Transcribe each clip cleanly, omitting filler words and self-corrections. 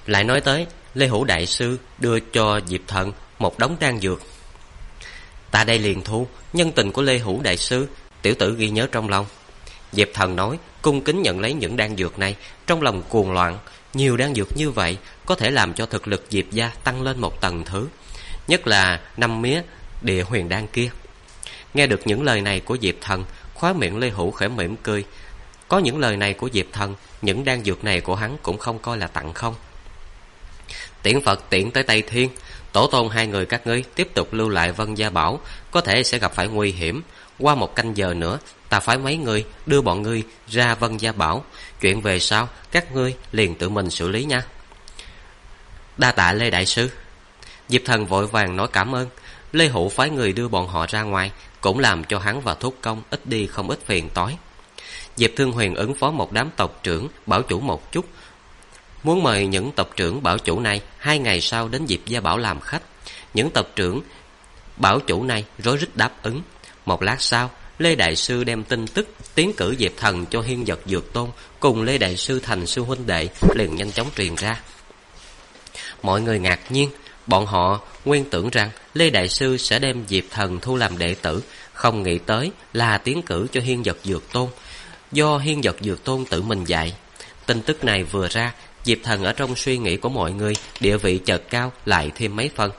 Lại nói tới Lê Hữu đại sư đưa cho Diệp Thần một đống đan dược. Ta đây liền thu. Nhân tình của Lê Hữu đại sư tiểu tử ghi nhớ trong lòng. Diệp Thần nói, cung kính nhận lấy những đan dược này, trong lòng cuồng loạn. Nhiều đan dược như vậy có thể làm cho thực lực Diệp gia tăng lên một tầng thứ, nhất là 5 mía địa huyền đan kia. Nghe được những lời này của Diệp Thần, khóe miệng Lê Hữu khẽ mỉm cười. Có những lời này của Diệp Thần, những đan dược này của hắn cũng không coi là tặng không. Tiễn Phật tiễn tới Tây Thiên, tổ tôn hai người các ngươi tiếp tục lưu lại Vân Gia Bảo, có thể sẽ gặp phải nguy hiểm. Qua 1 canh giờ nữa, ta phái mấy người đưa bọn ngươi ra Vân Gia Bảo. Chuyện về sau các ngươi liền tự mình xử lý nha. Đa tạ Lê đại sư. Diệp Thần vội vàng nói cảm ơn. Lê Hữu phái người đưa bọn họ ra ngoài, cũng làm cho hắn và Thúc Công ít đi không ít phiền toái. Diệp Thương Huyền ứng phó một đám tộc trưởng bảo chủ một chút, muốn mời những tộc trưởng bảo chủ này 2 ngày sau đến Diệp Gia Bảo làm khách. Những tộc trưởng bảo chủ này rối rít đáp ứng. Một lát sau, Lê đại sư đem tin tức tiến cử Diệp Thần cho Hiên Vật Dược Tôn cùng Lê đại sư thành sư huynh đệ liền nhanh chóng truyền ra. Mọi người ngạc nhiên, bọn họ nguyên tưởng rằng Lê đại sư sẽ đem Diệp Thần thu làm đệ tử, không nghĩ tới là tiến cử cho Hiên Vật Dược Tôn, do Hiên Vật Dược Tôn tự mình dạy. Tin tức này vừa ra, Diệp Thần ở trong suy nghĩ của mọi người địa vị chợt cao lại thêm mấy phần.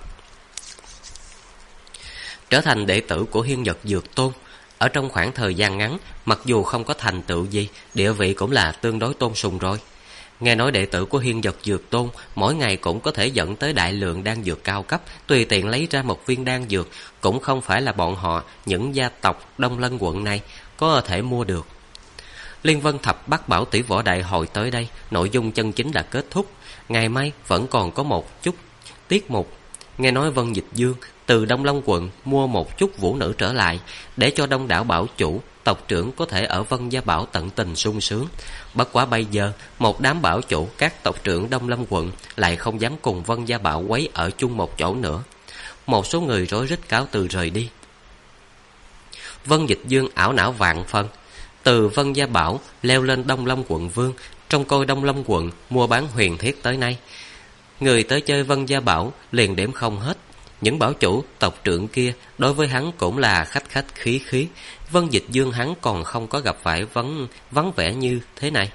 Trở thành đệ tử của Hiên Vật Dược Tôn, ở trong khoảng thời gian ngắn, mặc dù không có thành tựu gì, địa vị cũng là tương đối tôn sùng rồi. Nghe nói đệ tử của Hiên Vật Dược Tôn mỗi ngày cũng có thể dẫn tới đại lượng đan dược cao cấp, tùy tiện lấy ra một viên đan dược cũng không phải là bọn họ, những gia tộc Đông Lân quận này có thể mua được. Liên Vân Thập Bát Bảo Tỷ Võ Đại Hội tới đây, nội dung chân chính đã kết thúc. Ngày mai vẫn còn có một chút tiết mục. Nghe nói Vân Dịch Dương từ Đông Long quận mua một chút vũ nữ trở lại, để cho đông đảo bảo chủ, tộc trưởng có thể ở Vân Gia Bảo tận tình sung sướng. Bất quá bây giờ, một đám bảo chủ các tộc trưởng Đông Lâm quận lại không dám cùng Vân Gia Bảo quấy ở chung một chỗ nữa. Một số người rối rít cáo từ rời đi. Vân Dịch Dương ảo não vạn phần, từ Vân Gia Bảo leo lên Đông Long quận vương, trong coi Đông Long quận mua bán huyền thiết tới nay, người tới chơi Vân Gia Bảo liền đếm không hết. Những bảo chủ tộc trưởng kia đối với hắn cũng là khách khách khí khí. Vân Dịch Dương hắn còn không có gặp phải vắng vẻ như thế này.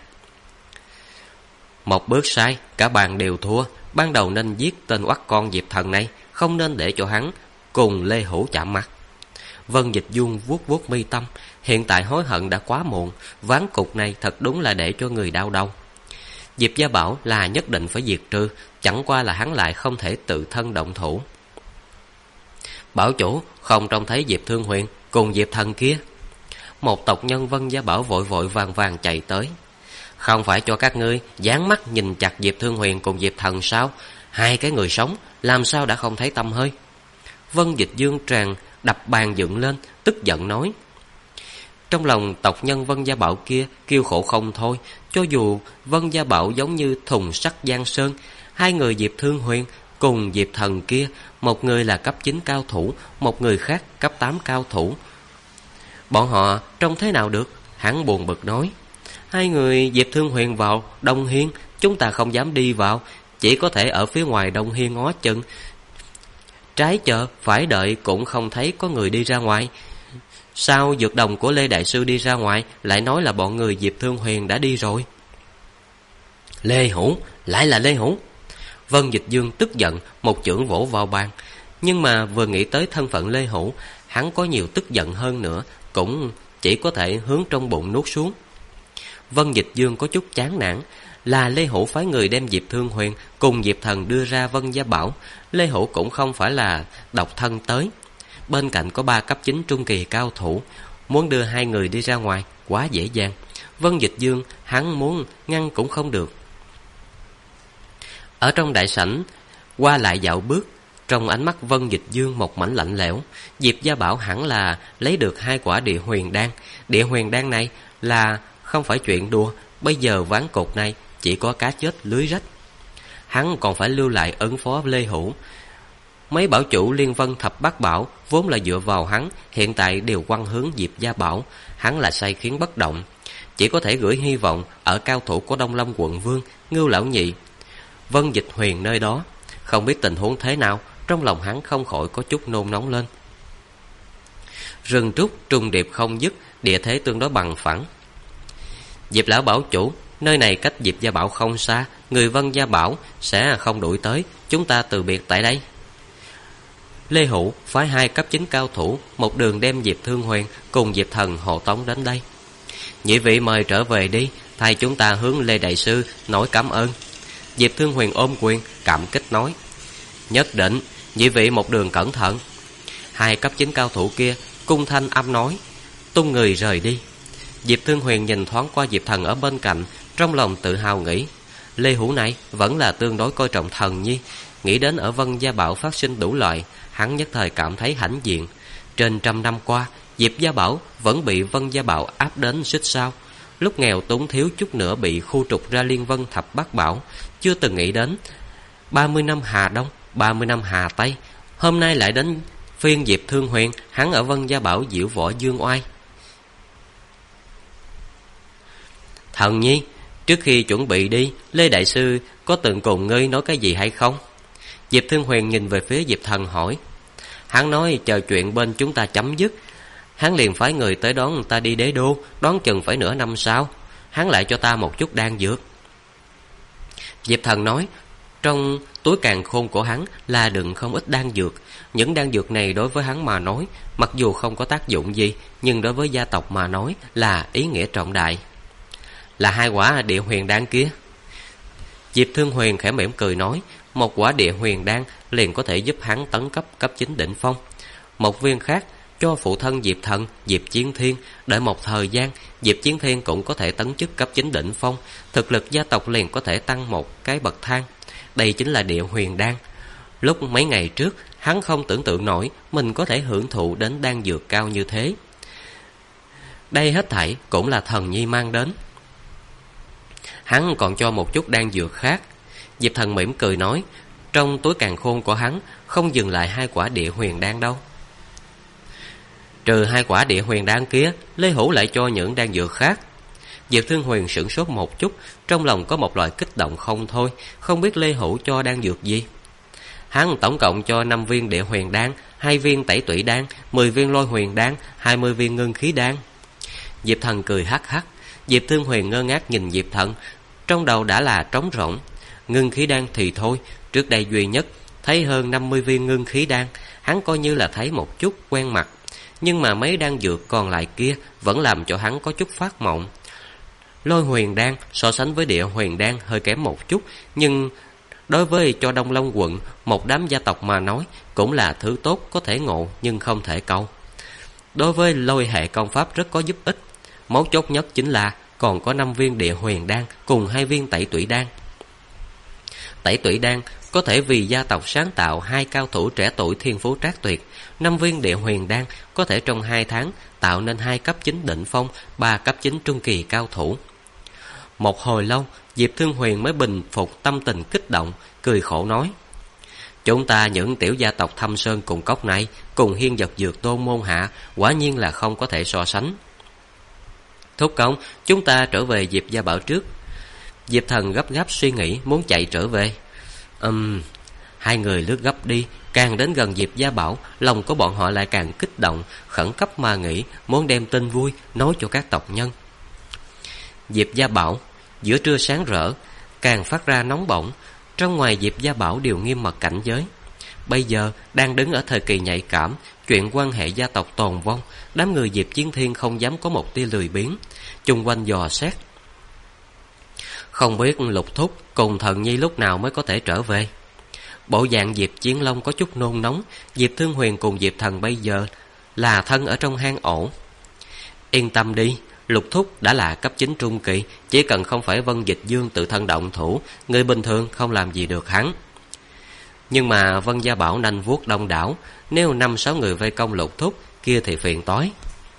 Một bước sai, cả bàn đều thua. Ban đầu nên giết tên oắt con Diệp Thần này, không nên để cho hắn cùng Lê Hữu chạm mặt. Vân Dịch Dương vuốt vuốt mi tâm, hiện tại hối hận đã quá muộn. Ván cục này thật đúng là để cho người đau đầu. Diệp Gia Bảo là nhất định phải diệt trừ, chẳng qua là hắn lại không thể tự thân động thủ. Bảo chủ không trông thấy Diệp Thương Huyền cùng Diệp Thần kia. Một tộc nhân Vân Gia Bảo vội vội vàng vàng chạy tới. Không phải cho các ngươi dán mắt nhìn chặt Diệp Thương Huyền cùng Diệp Thần sao? 2 cái người sống làm sao đã không thấy tăm hơi? Vân Dịch Dương tràn đập bàn dựng lên, tức giận nói. Trong lòng tộc nhân Vân Gia Bảo kia kêu khổ không thôi. Cho dù Vân Gia Bảo giống như thùng sắt giang sơn, 2 người Diệp Thương Huyền cùng Diệp Thần kia, một người là cấp 9 cao thủ, một người khác cấp 8 cao thủ, bọn họ trông thế nào được? Hắn buồn bực nói. 2 người Diệp Thương Huyền vào Đông Hiên, chúng ta không dám đi vào, chỉ có thể ở phía ngoài Đông Hiên ngó chừng. Trái chợ phải đợi cũng không thấy có người đi ra ngoài. Sao dược đồng của Lê đại sư đi ra ngoài lại nói là bọn người Diệp Thương Huyền đã đi rồi? Lê Hữu, lại là Lê Hữu. Vân Dịch Dương tức giận một chưởng vỗ vào bàn. Nhưng mà vừa nghĩ tới thân phận Lê Hữu, hắn có nhiều tức giận hơn nữa, cũng chỉ có thể hướng trong bụng nuốt xuống. Vân Dịch Dương có chút chán nản. Là Lê Hữu phái người đem Diệp Thương Huyền cùng Diệp Thần đưa ra Vân Gia Bảo. Lê Hữu cũng không phải là độc thân tới, bên cạnh có 3 cấp 9 trung kỳ cao thủ, muốn đưa 2 người đi ra ngoài quá dễ dàng. Vân Dịch Dương hắn muốn ngăn cũng không được. Ở trong đại sảnh qua lại dạo bước, trong ánh mắt Vân Dịch Dương một mảnh lạnh lẽo. Diệp Gia Bảo hẳn là lấy được 2 quả địa huyền đan. Địa huyền đan này là không phải chuyện đùa. Bây giờ ván cột này chỉ có cá chết lưới rách. Hắn còn phải lưu lại ứng phó với Lê Hữu. Mấy bảo chủ Liên Vân Thập Bát Bảo vốn là dựa vào hắn, hiện tại đều quăng hướng Diệp Gia Bảo. Hắn là sai khiến bất động, chỉ có thể gửi hy vọng ở cao thủ của Đông Long quận vương Ngưu Lão Nhị. Vân Dịch Huyền nơi đó. Không biết tình huống thế nào, trong lòng hắn không khỏi có chút nôn nóng lên. Rừng trúc trùng điệp không dứt, địa thế tương đối bằng phẳng. Diệp lão bảo chủ, nơi này cách Diệp gia bảo không xa, người Vân gia bảo sẽ không đuổi tới, chúng ta từ biệt tại đây. Lê Hữu phái 2 cấp 9 cao thủ một đường đem Diệp Thương Huyền cùng Diệp Thần hộ tống đến đây. Nhị vị mời trở về đi, thay chúng ta hướng Lê đại sư nói cảm ơn. Diệp Thương Huyền ôm quyền cảm kích nói. Nhất định, nhị vị một đường cẩn thận. 2 cấp 9 cao thủ kia cung thanh âm nói, tung người rời đi. Diệp Thương Huyền nhìn thoáng qua Diệp Thần ở bên cạnh, trong lòng tự hào nghĩ, Lê Hữu này vẫn là tương đối coi trọng Thần nhi. Nghĩ đến ở Vân gia bảo phát sinh đủ loại, hắn nhất thời cảm thấy hãnh diện. Trên 100 năm qua, Diệp gia bảo vẫn bị Vân gia bảo áp đến xích sao. Lúc nghèo túng thiếu chút nữa bị khu trục ra Liên Vân Thập Bát Bảo, chưa từng nghĩ đến 30 năm Hà Đông, 30 năm Hà Tây, hôm nay lại đến phiên Diệp Thương Huyền, hắn ở Vân gia bảo diễu võ dương oai. Thần nhi, trước khi chuẩn bị đi, Lê đại sư có từng cùng ngươi nói cái gì hay không? Diệp Thương Huyền nhìn về phía Diệp Thần hỏi. Hắn nói chờ chuyện bên chúng ta chấm dứt, hắn liền phái người tới đón ta đi đế đô, đón chừng phải nửa năm sau. Hắn lại cho ta một chút đan dược. Diệp Thần nói, trong túi càn khôn của hắn là đựng không ít đan dược. Những đan dược này đối với hắn mà nói, mặc dù không có tác dụng gì, nhưng đối với gia tộc mà nói là ý nghĩa trọng đại. Là 2 quả địa huyền đan kia. Diệp Thương Huyền khẽ mỉm cười nói, 1 quả địa huyền đan liền có thể giúp hắn tấn cấp cấp 9 đỉnh phong. 1 viên khác cho phụ thân Diệp Thần, Diệp Chiến Thiên. Đợi một thời gian, Diệp Chiến Thiên cũng có thể tấn chức cấp 9 đỉnh phong, thực lực gia tộc liền có thể tăng một cái bậc thang. Đây chính là địa huyền đan. Lúc mấy ngày trước, hắn không tưởng tượng nổi mình có thể hưởng thụ đến đan dược cao như thế. Đây hết thảy cũng là Thần nhi mang đến. Hắn còn cho một chút đan dược khác. Diệp Thần mỉm cười nói, trong túi càn khôn của hắn không dừng lại 2 quả địa huyền đan đâu. Trừ 2 quả địa huyền đan kia, Lê Hữu lại cho những đan dược khác. Diệp Thương Huyền sửng sốt một chút, trong lòng có một loại kích động không thôi, không biết Lê Hữu cho đan dược gì. Hắn tổng cộng cho 5 viên địa huyền đan, 2 viên tẩy tủy đan, 10 viên lôi huyền đan, 20 viên ngưng khí đan. Diệp Thần cười hắc hắc. Diệp Thương Huyền ngơ ngác nhìn Diệp Thần, trong đầu đã là trống rỗng. Ngưng khí đan thì thôi, trước đây duy nhất thấy hơn 50 viên ngưng khí đan, hắn coi như là thấy một chút quen mặt. Nhưng mà mấy đan dược còn lại kia vẫn làm cho hắn có chút phát mộng. Lôi huyền đan so sánh với địa huyền đan hơi kém một chút, nhưng đối với cho Đông Long quận một đám gia tộc mà nói, cũng là thứ tốt có thể ngộ nhưng không thể cầu. Đối với lôi hệ công pháp rất có giúp ích. Mấu chốt nhất chính là còn có 5 viên địa huyền đan cùng 2 viên tẩy tủy đan. Tẩy tủy đan có thể vì gia tộc sáng tạo 2 cao thủ trẻ tuổi thiên phú trác tuyệt. 5 viên địa huyền đan có thể trong 2 tháng tạo nên 2 cấp 9 đỉnh phong, 3 cấp 9 trung kỳ cao thủ. Một hồi lâu, Diệp Thương Huyền mới bình phục tâm tình kích động, cười khổ nói, chúng ta những tiểu gia tộc Thâm Sơn cùng cốc này, cùng Hiên Vật Dược Tôn môn hạ, quả nhiên là không có thể so sánh. Thúc công, chúng ta trở về Diệp gia bảo trước. Diệp Thần gấp gáp suy nghĩ muốn chạy trở về. 2 người lướt gấp đi, càng đến gần Diệp gia bảo, lòng của bọn họ lại càng kích động, khẩn cấp mà nghĩ muốn đem tin vui nói cho các tộc nhân. Diệp gia bảo giữa trưa sáng rỡ, càng phát ra nóng bỏng. Trong ngoài Diệp gia bảo đều nghiêm mật cảnh giới. Bây giờ đang đứng ở thời kỳ nhạy cảm, chuyện quan hệ gia tộc tồn vong, đám người Diệp Chiến Thiên không dám có một tia lười biếng, chung quanh dò xét. Không biết Lục Thúc cùng Thần nhi lúc nào mới có thể trở về. Bộ dạng Diệp Chiến Long có chút nôn nóng. Diệp Thương Huyền cùng Diệp Thần bây giờ là thân ở trong hang ổ. Yên tâm đi, Lục Thúc đã là cấp 9 trung kỳ, chỉ cần không phải Vân Dịch Dương tự thân động thủ, người bình thường không làm gì được hắn. Nhưng mà Vân gia bảo nanh vuốt đông đảo, nếu 5-6 người vây công Lục Thúc kia thì phiền toái.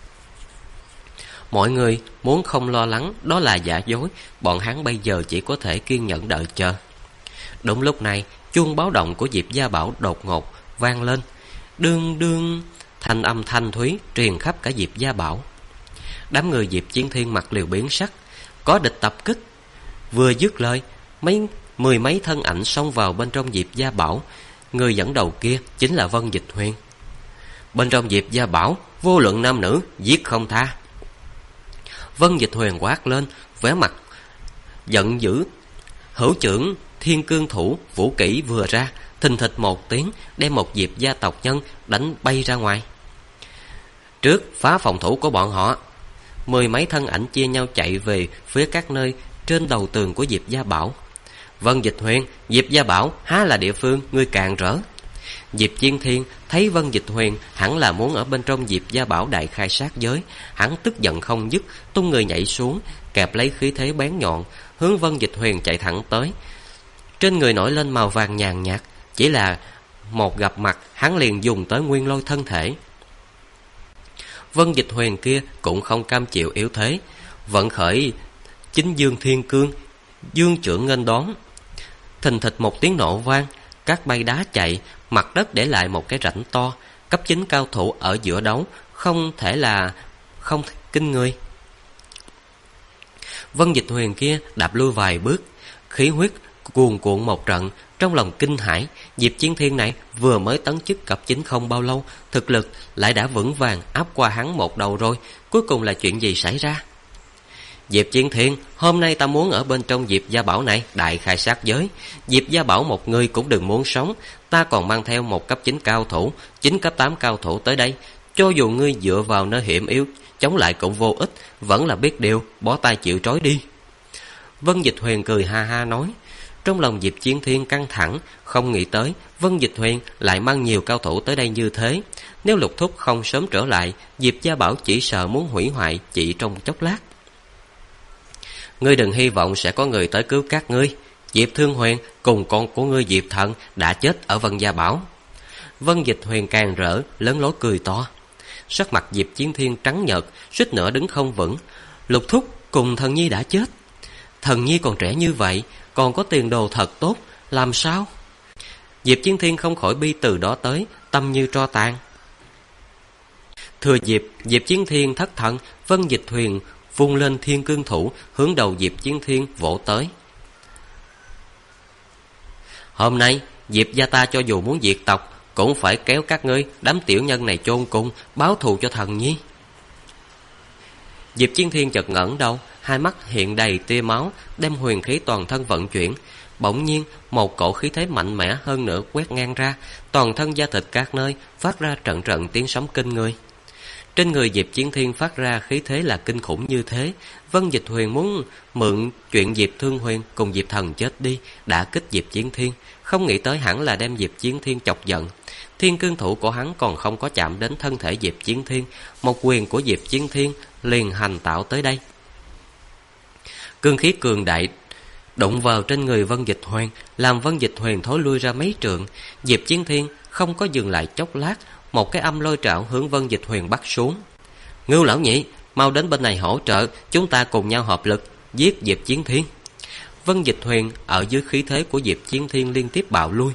Mọi người muốn không lo lắng đó là giả dối, bọn hắn bây giờ chỉ có thể kiên nhẫn đợi chờ. Đúng lúc này, chuông báo động của Diệp gia bảo đột ngột vang lên, đương đương, thanh âm thanh thúy truyền khắp cả Diệp gia bảo. Đám người Diệp Chiến Thiên mặt liều biến sắc, có địch tập kích. Vừa dứt lời, mấy 10 mấy thân ảnh xông vào bên trong Diệp Gia Bảo. Người dẫn đầu kia chính là Vân Dịch Huyền. Bên trong Diệp Gia Bảo, vô luận nam nữ, giết không tha. Vân Dịch Huyền quát lên, vẻ mặt giận dữ. Hữu trưởng Thiên Cương Thủ vũ kỹ vừa ra, thình thịch một tiếng, đem một Diệp gia tộc nhân đánh bay ra ngoài. Trước phá phòng thủ của bọn họ. 10 mấy thân ảnh chia nhau chạy về phía các nơi trên đầu tường của Diệp Gia Bảo. Vân Dịch Huyền, Diệp Gia Bảo há là địa phương ngươi càng rỡ. Diệp Chiến Thiên thấy Vân Dịch Huyền hẳn là muốn ở bên trong Diệp Gia Bảo đại khai sát giới, hắn tức giận không dứt, tung người nhảy xuống, kẹp lấy khí thế bén nhọn, hướng Vân Dịch Huyền chạy thẳng tới. Trên người nổi lên màu vàng nhàn nhạt, chỉ là một gặp mặt hắn liền dùng tới nguyên lôi thân thể. Vân Dịch Huyền kia cũng không cam chịu yếu thế, vận khởi Chính Dương Thiên Cương, dương chưởng nghênh đón. Thình thịch một tiếng nổ vang, các bay đá chạy, mặt đất để lại một cái rãnh to. Cấp 9 cao thủ ở giữa đấu không thể là không kinh người. Vân Dịch Huyền kia đạp lui vài bước, khí huyết cuồn cuộn một trận, trong lòng kinh hãi. Diệp Chiến Thiên này vừa mới tấn chức cấp 9 không bao lâu, thực lực lại đã vững vàng áp qua hắn một đầu rồi. Cuối cùng là chuyện gì xảy ra? Diệp Chiến Thiên, hôm nay ta muốn ở bên trong Diệp Gia Bảo này đại khai sát giới. Diệp Gia Bảo một người cũng đừng muốn sống. Ta còn mang theo một cấp 9 cao thủ, 9 cấp 8 cao thủ tới đây. Cho dù ngươi dựa vào nơi hiểm yếu chống lại cũng vô ích, vẫn là biết điều, bỏ tay chịu trói đi. Vân Dịch Huyền cười ha ha nói. Trong lòng Diệp Chiến Thiên căng thẳng, không nghĩ tới Vân Dịch Huyền lại mang nhiều cao thủ tới đây như thế. Nếu Lục Thúc không sớm trở lại, Diệp Gia Bảo chỉ sợ muốn hủy hoại chỉ trong chốc lát. Ngươi đừng hy vọng sẽ có người tới cứu các ngươi. Diệp Thương Huyền cùng con của ngươi Diệp Thần đã chết ở Vân Gia Bảo. Vân Dịch Huyền càng rỡ, lớn lối cười to. Sắc mặt Diệp Chiến Thiên trắng nhợt, suýt nữa đứng không vững. Lục Thúc cùng Thần Nhi đã chết. Thần Nhi còn trẻ như vậy, còn có tiền đồ thật tốt, làm sao? Diệp Chiến Thiên không khỏi bi từ đó tới, tâm như tro tàn. Thừa dịp Diệp Chiến Thiên thất thần, Vân Dịch Huyền vung lên Thiên Cương Thủ, hướng đầu Diệp Chiến Thiên vỗ tới. Hôm nay Diệp gia ta cho dù muốn diệt tộc, cũng phải kéo các ngươi đám tiểu nhân này chôn cùng, báo thù cho Thần Nhi. Diệp Chiến Thiên chợt ngẩng đầu, hai mắt hiện đầy tia máu, đem huyền khí toàn thân vận chuyển. Bỗng nhiên một cổ khí thế mạnh mẽ hơn nữa quét ngang ra, toàn thân da thịt các nơi phát ra trận trận tiếng sấm kinh người. Trên người Diệp Chiến Thiên phát ra khí thế là kinh khủng như thế. Vân Dịch Huyền muốn mượn chuyện Diệp Thương Huyền cùng Diệp Thần chết đi đã kích Diệp Chiến Thiên, không nghĩ tới hẳn là đem Diệp Chiến Thiên chọc giận. Thiên Cương Thủ của hắn còn không có chạm đến thân thể Diệp Chiến Thiên, một quyền của Diệp Chiến Thiên liền hành tạo tới đây. Cương khí cường đại đụng vào trên người Vân Dịch Huyền, làm Vân Dịch Huyền thối lui ra mấy trượng. Diệp Chiến Thiên không có dừng lại chốc lát, một cái âm lôi trảo hướng Vân Dịch Huyền bắt xuống. Ngưu lão nhị, mau đến bên này hỗ trợ, chúng ta cùng nhau hợp lực giết Diệp Chiến Thiên. Vân Dịch Huyền ở dưới khí thế của Diệp Chiến Thiên liên tiếp bạo lui.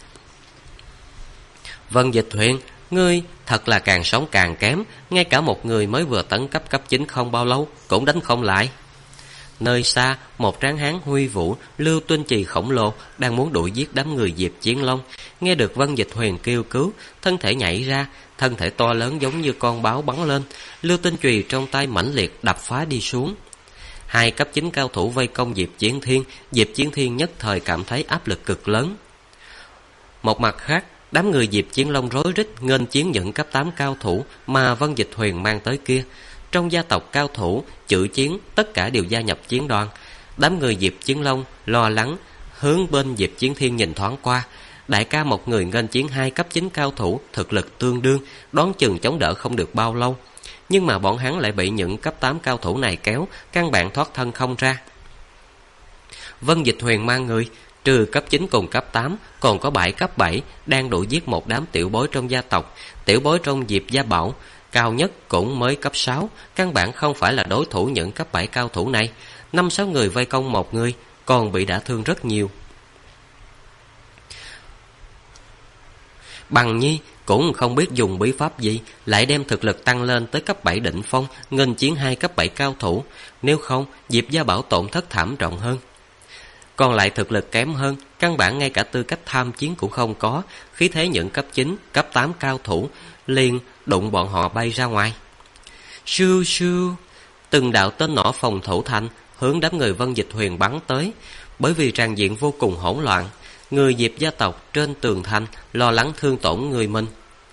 Vân Dịch Huyền, ngươi thật là càng sống càng kém, ngay cả một người mới vừa tấn cấp 9 không bao lâu cũng đánh không lại. Nơi xa, một tráng hán huy vũ, lưu tuân chì khổng lồ đang muốn đuổi giết đám người Diệp Chiến Long. Nghe được Vân Dịch Huyền kêu cứu, thân thể nhảy ra, thân thể to lớn giống như con báo bắn lên, lưu tinh chùy trong tay mãnh liệt đập phá đi xuống. Hai cấp 9 cao thủ vây công Diệp Chiến Thiên, Diệp Chiến Thiên nhất thời cảm thấy áp lực cực lớn. Một mặt khác, đám người Diệp Chiến Long rối rít nghênh chiến những cấp 8 cao thủ mà Vân Dịch Huyền mang tới kia. Trong gia tộc cao thủ, chữ chiến, tất cả đều gia nhập chiến đoàn. Đám người Diệp Chiến Long lo lắng, hướng bên Diệp Chiến Thiên nhìn thoáng qua. Đại ca một người nghênh chiến 2 cấp 9 cao thủ, thực lực tương đương, đoán chừng chống đỡ không được bao lâu. Nhưng mà bọn hắn lại bị những cấp 8 cao thủ này kéo, căn bản thoát thân không ra. Vân Dịch Huyền mang người, trừ cấp 9 cùng cấp 8, còn có 7 cấp 7, đang đuổi giết một đám tiểu bối trong gia tộc. Tiểu bối trong Diệp Gia Bảo, cao nhất cũng mới cấp 6, căn bản không phải là đối thủ những cấp 7 cao thủ này. 5-6 người vây công một người, còn bị đả thương rất nhiều. Bằng Nhi cũng không biết dùng bí pháp gì, lại đem thực lực tăng lên tới cấp 7 đỉnh phong, nghênh chiến 2 cấp 7 cao thủ. Nếu không, Diệp Gia Bảo tổn thất thảm trọng hơn. còn lại thực lực kém hơn, căn bản ngay cả tư cách tham chiến cũng không có. Khí thế những cấp 9, cấp 8 cao thủ liền đụng bọn họ bay ra ngoài. Sưu sưu, từng đạo tên nỏ phòng thủ thành hướng đám người Vân Dịch Huyền bắn tới. Bởi vì tràng diện vô cùng hỗn loạn, người Diệp gia tộc trên tường thành lo lắng thương tổn người mình,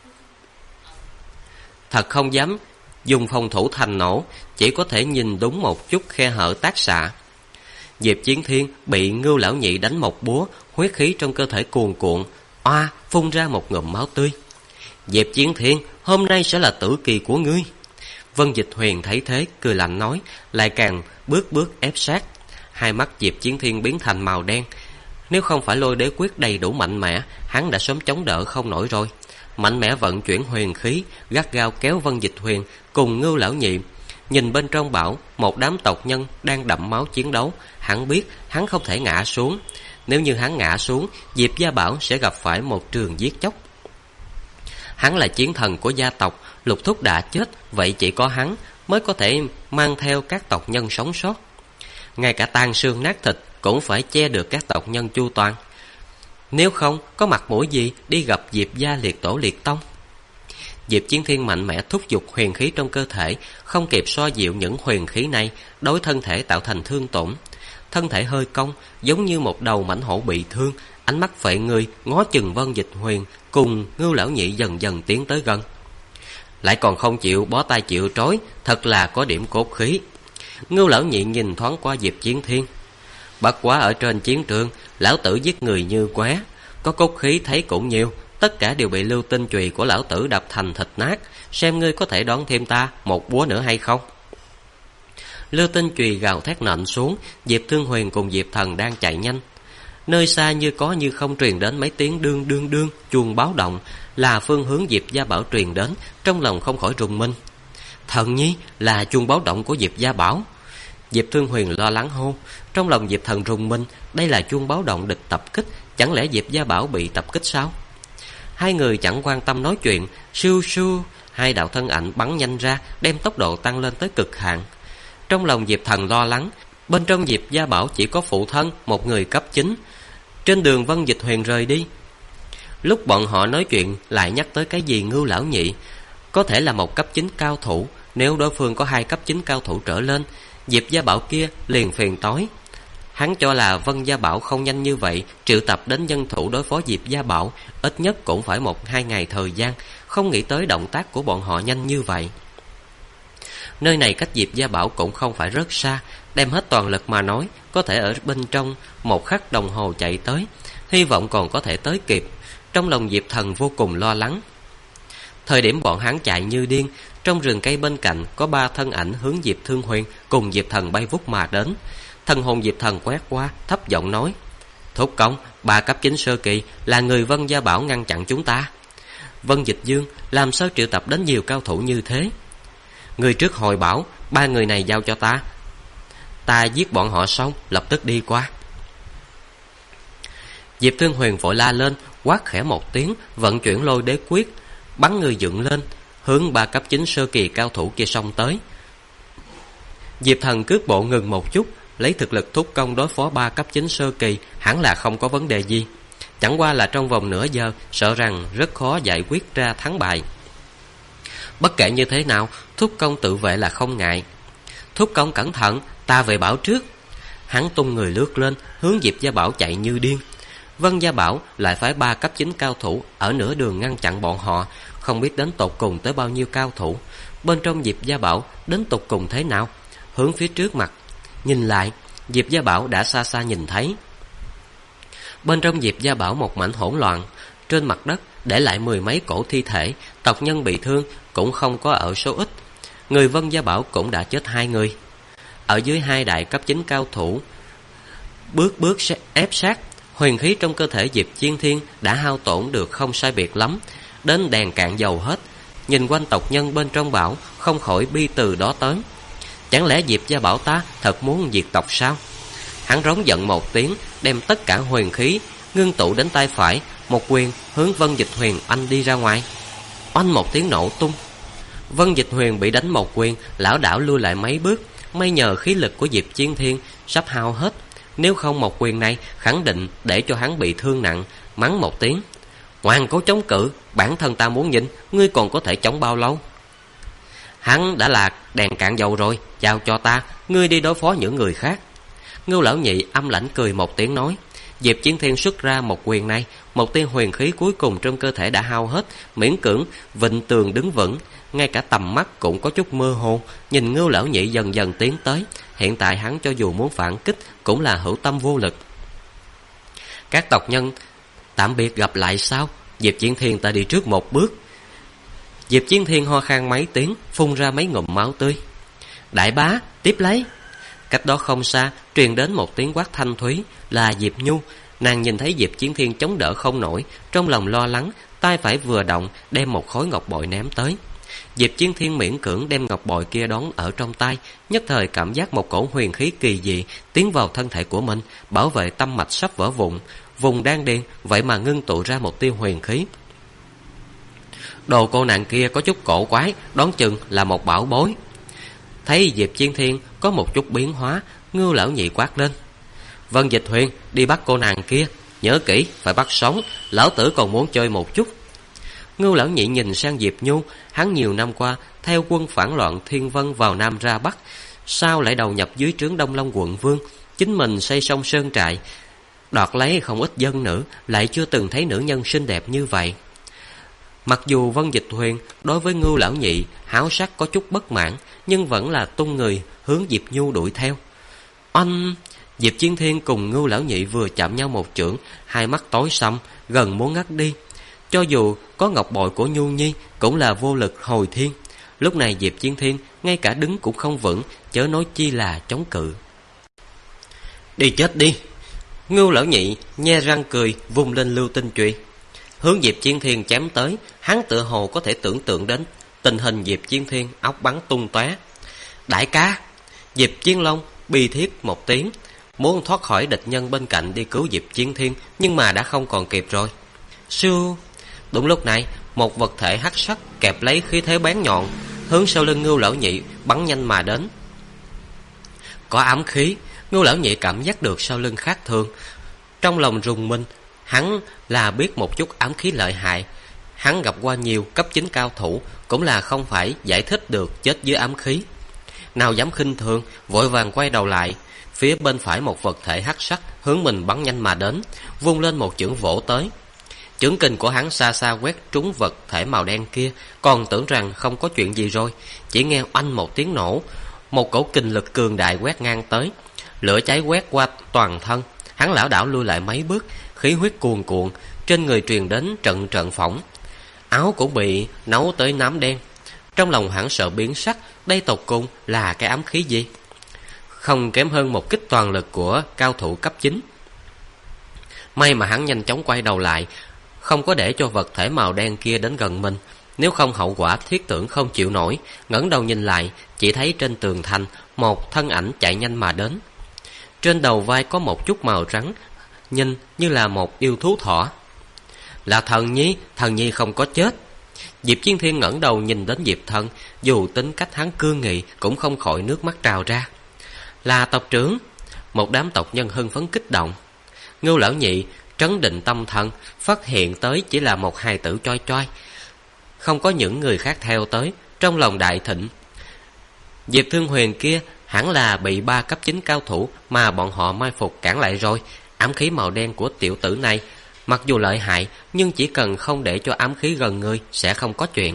thật không dám dùng phòng thủ thành nổ, chỉ có thể nhìn đúng một chút khe hở tác xạ. Diệp Chiến Thiên bị Ngưu lão nhị đánh một búa, huyết khí trong cơ thể cuồn cuộn, oa phun ra một ngụm máu tươi. Diệp Chiến Thiên, hôm nay sẽ là tử kỳ của ngươi. Vân Dịch Huyền thấy thế cười lạnh nói, lại càng bước ép sát. Hai mắt Diệp Chiến Thiên biến thành màu đen. Nếu không phải lôi đế quyết đầy đủ mạnh mẽ, hắn đã sớm chống đỡ không nổi rồi. Mạnh mẽ vận chuyển huyền khí, gắt gao kéo Vân Dịch Huyền cùng Ngưu lão nhị. Nhìn bên trong bảo, một đám tộc nhân đang đẫm máu chiến đấu. Hắn biết hắn không thể ngã xuống. Nếu như hắn ngã xuống, Diệp gia bảo sẽ gặp phải một trường giết chóc. Hắn là chiến thần của gia tộc, Lục Thúc đã chết, vậy chỉ có hắn mới có thể mang theo các tộc nhân sống sót. Ngay cả tan xương nát thịt cũng phải che được các tộc nhân chu toàn. Nếu không, có mặt mũi gì đi gặp Diệp gia liệt tổ liệt tông. Diệp Chiến Thiên mạnh mẽ thúc giục huyền khí trong cơ thể, không kịp xoa dịu những huyền khí này, đối thân thể tạo thành thương tổn. Thân thể hơi cong, giống như một đầu mãnh hổ bị thương, ánh mắt phệ người ngó chừng Vân Dịch Huyền cùng Ngưu lão nhị dần dần tiến tới gần. Lại còn không chịu bó tay chịu trói, thật là có điểm cốt khí. Ngưu lão nhị nhìn thoáng qua Diệp Chiến Thiên. Bất quá ở trên chiến trường, lão tử giết người như qué, có cốt khí thấy cũng nhiều, tất cả đều bị lưu tinh chùy của lão tử đập thành thịt nát, xem ngươi có thể đón thêm ta một búa nữa hay không. Lưu tinh chùy gào thét nện xuống. Diệp Thương Huyền cùng Diệp Thần đang chạy nhanh. Nơi xa như có như không truyền đến mấy tiếng đương đương đương, chuông báo động, là phương hướng Diệp gia bảo truyền đến. Trong lòng không khỏi rùng mình. Thần nhi, là chuông báo động của Diệp gia bảo. Diệp Thương Huyền lo lắng hô. Trong lòng Diệp Thần rùng mình, đây là chuông báo động địch tập kích, chẳng lẽ Diệp gia bảo bị tập kích sao? Hai người chẳng quan tâm nói chuyện, siêu siêu, hai đạo thân ảnh bắn nhanh ra, đem tốc độ tăng lên tới cực hạn. Trong lòng Diệp Thần lo lắng, bên trong Diệp gia bảo chỉ có phụ thân, một người cấp 9. Trên đường Vân Dịch Huyền rời đi, lúc bọn họ nói chuyện lại nhắc tới cái gì Ngưu lão nhị, có thể là một cấp 9 cao thủ. Nếu đối phương có 2 cấp 9 cao thủ trở lên, Diệp gia bảo kia liền phiền toái. Hắn cho là Vân gia bảo không nhanh như vậy triệu tập đến nhân thủ đối phó Diệp gia bảo, ít nhất cũng phải 1-2 ngày thời gian. Không nghĩ tới động tác của bọn họ nhanh như vậy. Nơi này cách Diệp gia bảo cũng không phải rất xa, đem hết toàn lực mà nói, có thể ở bên trong 1 khắc đồng hồ chạy tới, hy vọng còn có thể tới kịp. Trong lòng Diệp Thần vô cùng lo lắng. Thời điểm bọn hắn chạy như điên, trong rừng cây bên cạnh có 3 thân ảnh hướng Diệp Thương Huyền cùng Diệp Thần bay vút mà đến. Thần hồn Diệp Thần quét qua, thấp giọng nói, thúc công, 3 cấp 9 sơ kỳ là người Vân gia bảo ngăn chặn chúng ta. Vân Dịch Dương làm sao triệu tập đến nhiều cao thủ như thế? Người trước hồi bảo, 3 người này giao cho ta, ta giết bọn họ xong lập tức đi qua. Diệp Thương Huyền vội la lên, quát khẽ một tiếng, vận chuyển lôi đế quyết, bắn người dựng lên, hướng 3 cấp 9 sơ kỳ cao thủ kia xông tới. Diệp Thần cước bộ ngừng một chút, lấy thực lực thúc công đối phó 3 cấp 9 sơ kỳ hẳn là không có vấn đề gì. Chẳng qua là trong vòng nửa giờ, sợ rằng rất khó giải quyết ra thắng bại. Bất kể như thế nào, thúc công tự vệ là không ngại. Thúc công cẩn thận, ta về bảo trước. Hắn tung người lướt lên, hướng Diệp gia bảo chạy như điên. Vân gia bảo lại phái 3 cấp 9 cao thủ ở nửa đường ngăn chặn bọn họ, không biết đến tột cùng tới bao nhiêu cao thủ. Bên trong Diệp gia bảo đến tột cùng thế nào? Hướng phía trước mặt nhìn lại, Diệp gia bảo đã xa xa nhìn thấy. Bên trong Diệp gia bảo một mảnh hỗn loạn, trên mặt đất để lại 10 mấy cổ thi thể, tộc nhân bị thương cũng không có ở số ít. Người Vân gia bảo cũng đã chết 2 người. Ở dưới 2 đại cấp 9 cao thủ bước ép sát, huyền khí trong cơ thể Diệp Chiến Thiên đã hao tổn được không sai biệt lắm, đến đèn cạn dầu hết. Nhìn quanh tộc nhân bên trong bảo, không khỏi bi từ đó tới. Chẳng lẽ Diệp gia bảo ta thật muốn diệt tộc sao? Hắn rống giận một tiếng, đem tất cả huyền khí ngưng tụ đến tay phải, một quyền hướng Vân Dịch Huyền anh đi ra ngoài. Oanh một tiếng nổ tung. Vân Dịch Huyền bị đánh một quyền, lảo đảo lui lại mấy bước. May nhờ khí lực của Diệp Chiến Thiên sắp hao hết, nếu không một quyền này khẳng định để cho hắn bị thương nặng, mắng một tiếng: "Ngoan cố chống cự, bản thân ta muốn nhìn, ngươi còn có thể chống bao lâu?" "Hắn đã là đèn cạn dầu rồi, giao cho ta, ngươi đi đối phó những người khác." Ngưu lão nhị âm lãnh cười một tiếng nói. Diệp Chiến Thiên xuất ra một quyền này, một tia huyền khí cuối cùng trong cơ thể đã hao hết, miễn cưỡng vịnh tường đứng vững, ngay cả tầm mắt cũng có chút mơ hồ, nhìn Ngưu lão nhị dần dần tiến tới. Hiện tại hắn cho dù muốn phản kích cũng là hữu tâm vô lực. "Các tộc nhân tạm biệt gặp lại sao? Diệp Chiến Thiên ta đi trước một bước." Diệp Chiến Thiên ho khan mấy tiếng, phun ra mấy ngụm máu tươi. "Đại bá, tiếp lấy." Cách đó không xa truyền đến một tiếng quát thanh thúy, là Diệp Nhu. Nàng nhìn thấy Diệp Chiến Thiên chống đỡ không nổi, trong lòng lo lắng, tay phải vừa động đem một khối ngọc bội ném tới. Diệp Chiến Thiên miễn cưỡng đem ngọc bội kia đón ở trong tay, nhất thời cảm giác một cổ huyền khí kỳ dị tiến vào thân thể của mình, bảo vệ tâm mạch sắp vỡ vụn, vùng đan điền vậy mà ngưng tụ ra một tia huyền khí. Đồ cô nàng kia có chút cổ quái, đoán chừng là một bảo bối. Thấy Diệp Chiến Thiên có một chút biến hóa, Ngưu lão nhị quát lên: "Vân Dịch Huyền, đi bắt cô nàng kia, nhớ kỹ phải bắt sống, lão tử còn muốn chơi một chút." Ngưu lão nhị nhìn sang Diệp Nhu, hắn nhiều năm qua theo quân phản loạn Thiên Vân vào Nam ra Bắc, sao lại đầu nhập dưới trướng Đông Long quận vương, chính mình xây xong sơn trại, đoạt lấy không ít dân nữ, lại chưa từng thấy nữ nhân xinh đẹp như vậy. Mặc dù Vân Dịch Huyền đối với Ngưu lão nhị háo sắc có chút bất mãn, nhưng vẫn là tung người hướng Diệp Nhu đuổi theo. Oanh! Diệp Chiến Thiên cùng Ngưu lão nhị vừa chạm nhau một chưởng, hai mắt tối sầm, gần muốn ngất đi. Cho dù có ngọc bội của Nhu Nhi cũng là vô lực hồi thiên. Lúc này Diệp Chiến Thiên ngay cả đứng cũng không vững, chớ nói chi là chống cự. "Đi chết đi!" Ngưu lão nhị nhe răng cười, vung lên lưu tinh chùy hướng Diệp Chiến Thiên chém tới. Hắn tựa hồ có thể tưởng tượng đến tình hình Diệp Chiến Thiên, óc bắn tung tóe. "Đại ca!" Diệp Chiến Long bi thiết một tiếng, muốn thoát khỏi địch nhân bên cạnh đi cứu Diệp Chiến Thiên, nhưng mà đã không còn kịp rồi. Siêu! Đúng lúc này, một vật thể hắc sắc kẹp lấy khí thế bén nhọn, hướng sau lưng Ngưu lão nhị bắn nhanh mà đến. Có ám khí, Ngưu lão nhị cảm giác được sau lưng khác thường, trong lòng rùng mình. Hắn là biết một chút ám khí lợi hại, hắn gặp qua nhiều cấp 9 cao thủ, cũng là không phải giải thích được chết dưới ám khí. Nào dám khinh thường, vội vàng quay đầu lại. Phía bên phải một vật thể hắc sắc hướng mình bắn nhanh mà đến, vung lên một chưởng vỗ tới. Chưởng kình của hắn xa xa quét trúng vật thể màu đen kia, còn tưởng rằng không có chuyện gì rồi, chỉ nghe oanh một tiếng nổ, một cổ kình lực cường đại quét ngang tới, lửa cháy quét qua toàn thân. Hắn lảo đảo lui lại mấy bước, khí huyết cuồn cuộn, trên người truyền đến trận trận phỏng, áo cũng bị nấu tới nám đen. Trong lòng hắn sợ biến sắc, đây tột cùng là cái ám khí gì? Không kém hơn một kích toàn lực của cao thủ cấp 9. May mà hắn nhanh chóng quay đầu lại, không có để cho vật thể màu đen kia đến gần mình, nếu không hậu quả thiết tưởng không chịu nổi. Ngẩng đầu nhìn lại, chỉ thấy trên tường thành một thân ảnh chạy nhanh mà đến. Trên đầu vai có một chút màu trắng, nhìn như là một yêu thú thỏ. Là Thần Nhi không có chết. Diệp Chiến Thiên ngẩng đầu nhìn đến Diệp Thần, dù tính cách hắn cương nghị cũng không khỏi nước mắt trào ra. Là tộc trưởng. Một đám tộc nhân hưng phấn kích động. Ngưu lão nhị trấn định tâm thần, phát hiện tới chỉ là một hài tử choi choi, không có những người khác theo tới, trong lòng đại thịnh. Diệp Thương Huyền kia hẳn là bị 3 cấp 9 cao thủ mà bọn họ mai phục cản lại rồi. Ám khí màu đen của tiểu tử này mặc dù lợi hại, nhưng chỉ cần không để cho ám khí gần người sẽ không có chuyện.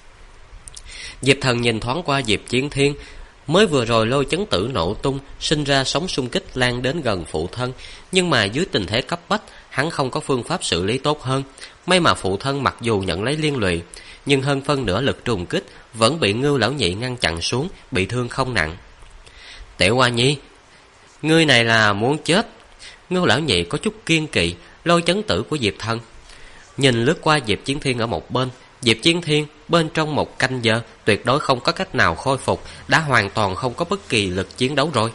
Diệp Thần nhìn thoáng qua Diệp Chiến Thiên, mới vừa rồi lôi chấn tử nổ tung, sinh ra sóng xung kích lan đến gần phụ thân, nhưng mà dưới tình thế cấp bách, hắn không có phương pháp xử lý tốt hơn. May mà phụ thân mặc dù nhận lấy liên lụy, nhưng hơn phân nửa lực trùng kích vẫn bị Ngưu lão nhị ngăn chặn xuống, bị thương không nặng. Tiểu Hoa Nhi, ngươi này là muốn chết. Ngưu lão nhị có chút kiên kỵ lôi chấn tử của Diệp Thần, nhìn lướt qua Diệp Chiến Thiên ở một bên. Diệp Chiến Thiên bên trong một canh giờ tuyệt đối không có cách nào khôi phục, đã hoàn toàn không có bất kỳ lực chiến đấu rồi.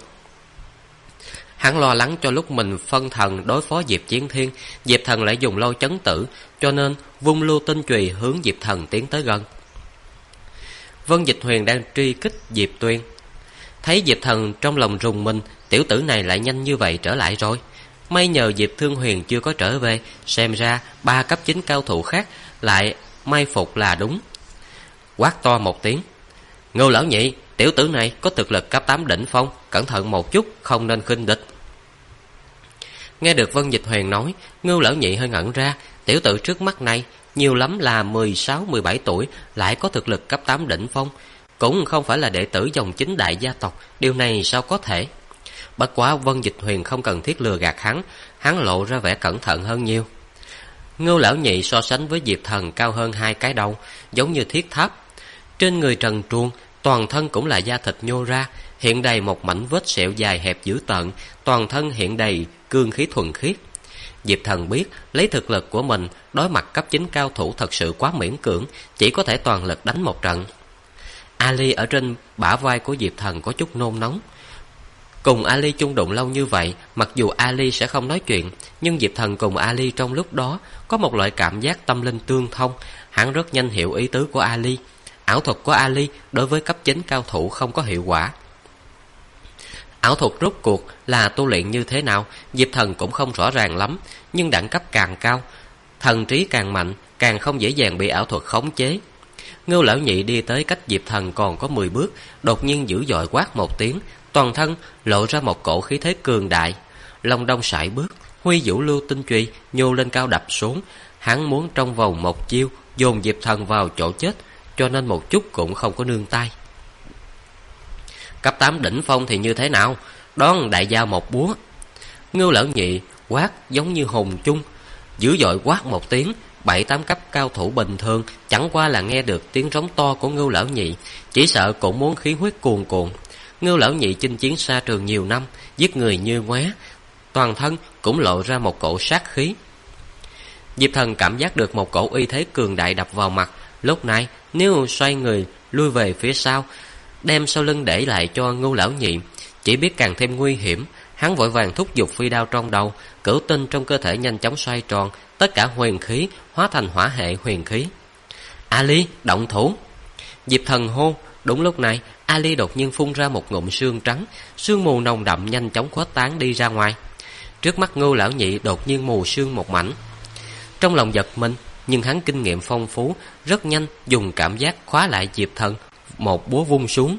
Hắn lo lắng cho lúc mình phân thần đối phó Diệp Chiến Thiên, Diệp Thần lại dùng lôi chấn tử, cho nên vung lưu tinh chùy hướng Diệp Thần tiến tới gần. Vân Dịch Huyền đang truy kích Diệp Tuyên, thấy Diệp Thần trong lòng rùng mình, tiểu tử này lại nhanh như vậy trở lại rồi. May nhờ Diệp Thương Huyền chưa có trở về, xem ra 3 cấp 9 cao thủ khác lại may phục là đúng. Quát to một tiếng: Ngưu lão nhị, tiểu tử này có thực lực cấp 8 đỉnh phong, cẩn thận một chút, không nên khinh địch. Nghe được Vân Dịch Huyền nói, Ngưu lão nhị hơi ngẩn ra. Tiểu tử trước mắt này nhiều lắm là 16-17 tuổi, lại có thực lực cấp 8 đỉnh phong, cũng không phải là đệ tử dòng chính đại gia tộc, điều này sao có thể? Bất quá Vân Dịch Huyền không cần thiết lừa gạt hắn lộ ra vẻ cẩn thận hơn nhiều. Ngưu lão nhị so sánh với Diệp Thần cao hơn 2 cái đầu, giống như thiết tháp. Trên người trần truồng, toàn thân cũng là da thịt nhô ra, hiện đầy một mảnh vết sẹo dài hẹp dữ tợn, toàn thân hiện đầy cương khí thuần khiết. Diệp Thần biết lấy thực lực của mình đối mặt cấp 9 cao thủ thật sự quá miễn cưỡng, chỉ có thể toàn lực đánh một trận. Ali ở trên bả vai của Diệp Thần có chút nôn nóng. Cùng Ali chung đụng lâu như vậy, mặc dù Ali sẽ không nói chuyện, nhưng Diệp Thần cùng Ali trong lúc đó có một loại cảm giác tâm linh tương thông. Hắn rất nhanh hiểu ý tứ của Ali. Ảo thuật của Ali đối với cấp 9 cao thủ không có hiệu quả. Ảo thuật rốt cuộc là tu luyện như thế nào, Diệp Thần cũng không rõ ràng lắm, nhưng đẳng cấp càng cao, thần trí càng mạnh, càng không dễ dàng bị ảo thuật khống chế. Ngưu lão nhị đi tới cách Diệp Thần còn có 10 bước, đột nhiên dữ dội quát một tiếng, toàn thân lộ ra một cổ khí thế cường đại. Long đong sải bước, huy vũ lưu tinh chùy nhô lên cao đập xuống. Hắn muốn trong vòng một chiêu dồn Diệp Thần vào chỗ chết, cho nên một chút cũng không có nương tay. Cấp 8 đỉnh phong thì như thế nào? Đón đại giao một búa. Ngưu lão nhị quát giống như hùng chung, dữ dội quát một tiếng. 7-8 cấp cao thủ bình thường chẳng qua là nghe được tiếng rống to của Ngưu lão nhị, chỉ sợ cũng muốn khí huyết cuồn cuộn. Ngưu lão nhị chinh chiến xa trường nhiều năm, giết người như ngoé, toàn thân cũng lộ ra một cổ sát khí. Diệp Thần cảm giác được một cổ uy thế cường đại đập vào mặt. Lúc này nếu xoay người lui về phía sau, đem sau lưng để lại cho Ngưu lão nhị, chỉ biết càng thêm nguy hiểm. Hắn vội vàng thúc giục phi đao trong đầu, cửu tinh trong cơ thể nhanh chóng xoay tròn, tất cả huyền khí hóa thành hỏa hệ huyền khí. Ali, động thủ! Diệp Thần hô. Đúng lúc này, Ali đột nhiên phun ra một ngụm sương trắng, sương mù nồng đậm nhanh chóng khuếch tán đi ra ngoài. Trước mắt Ngưu lão nhị đột nhiên mù sương một mảnh. Trong lòng giật mình, nhưng hắn kinh nghiệm phong phú, rất nhanh dùng cảm giác khóa lại Diệp Thần, một búa vung xuống.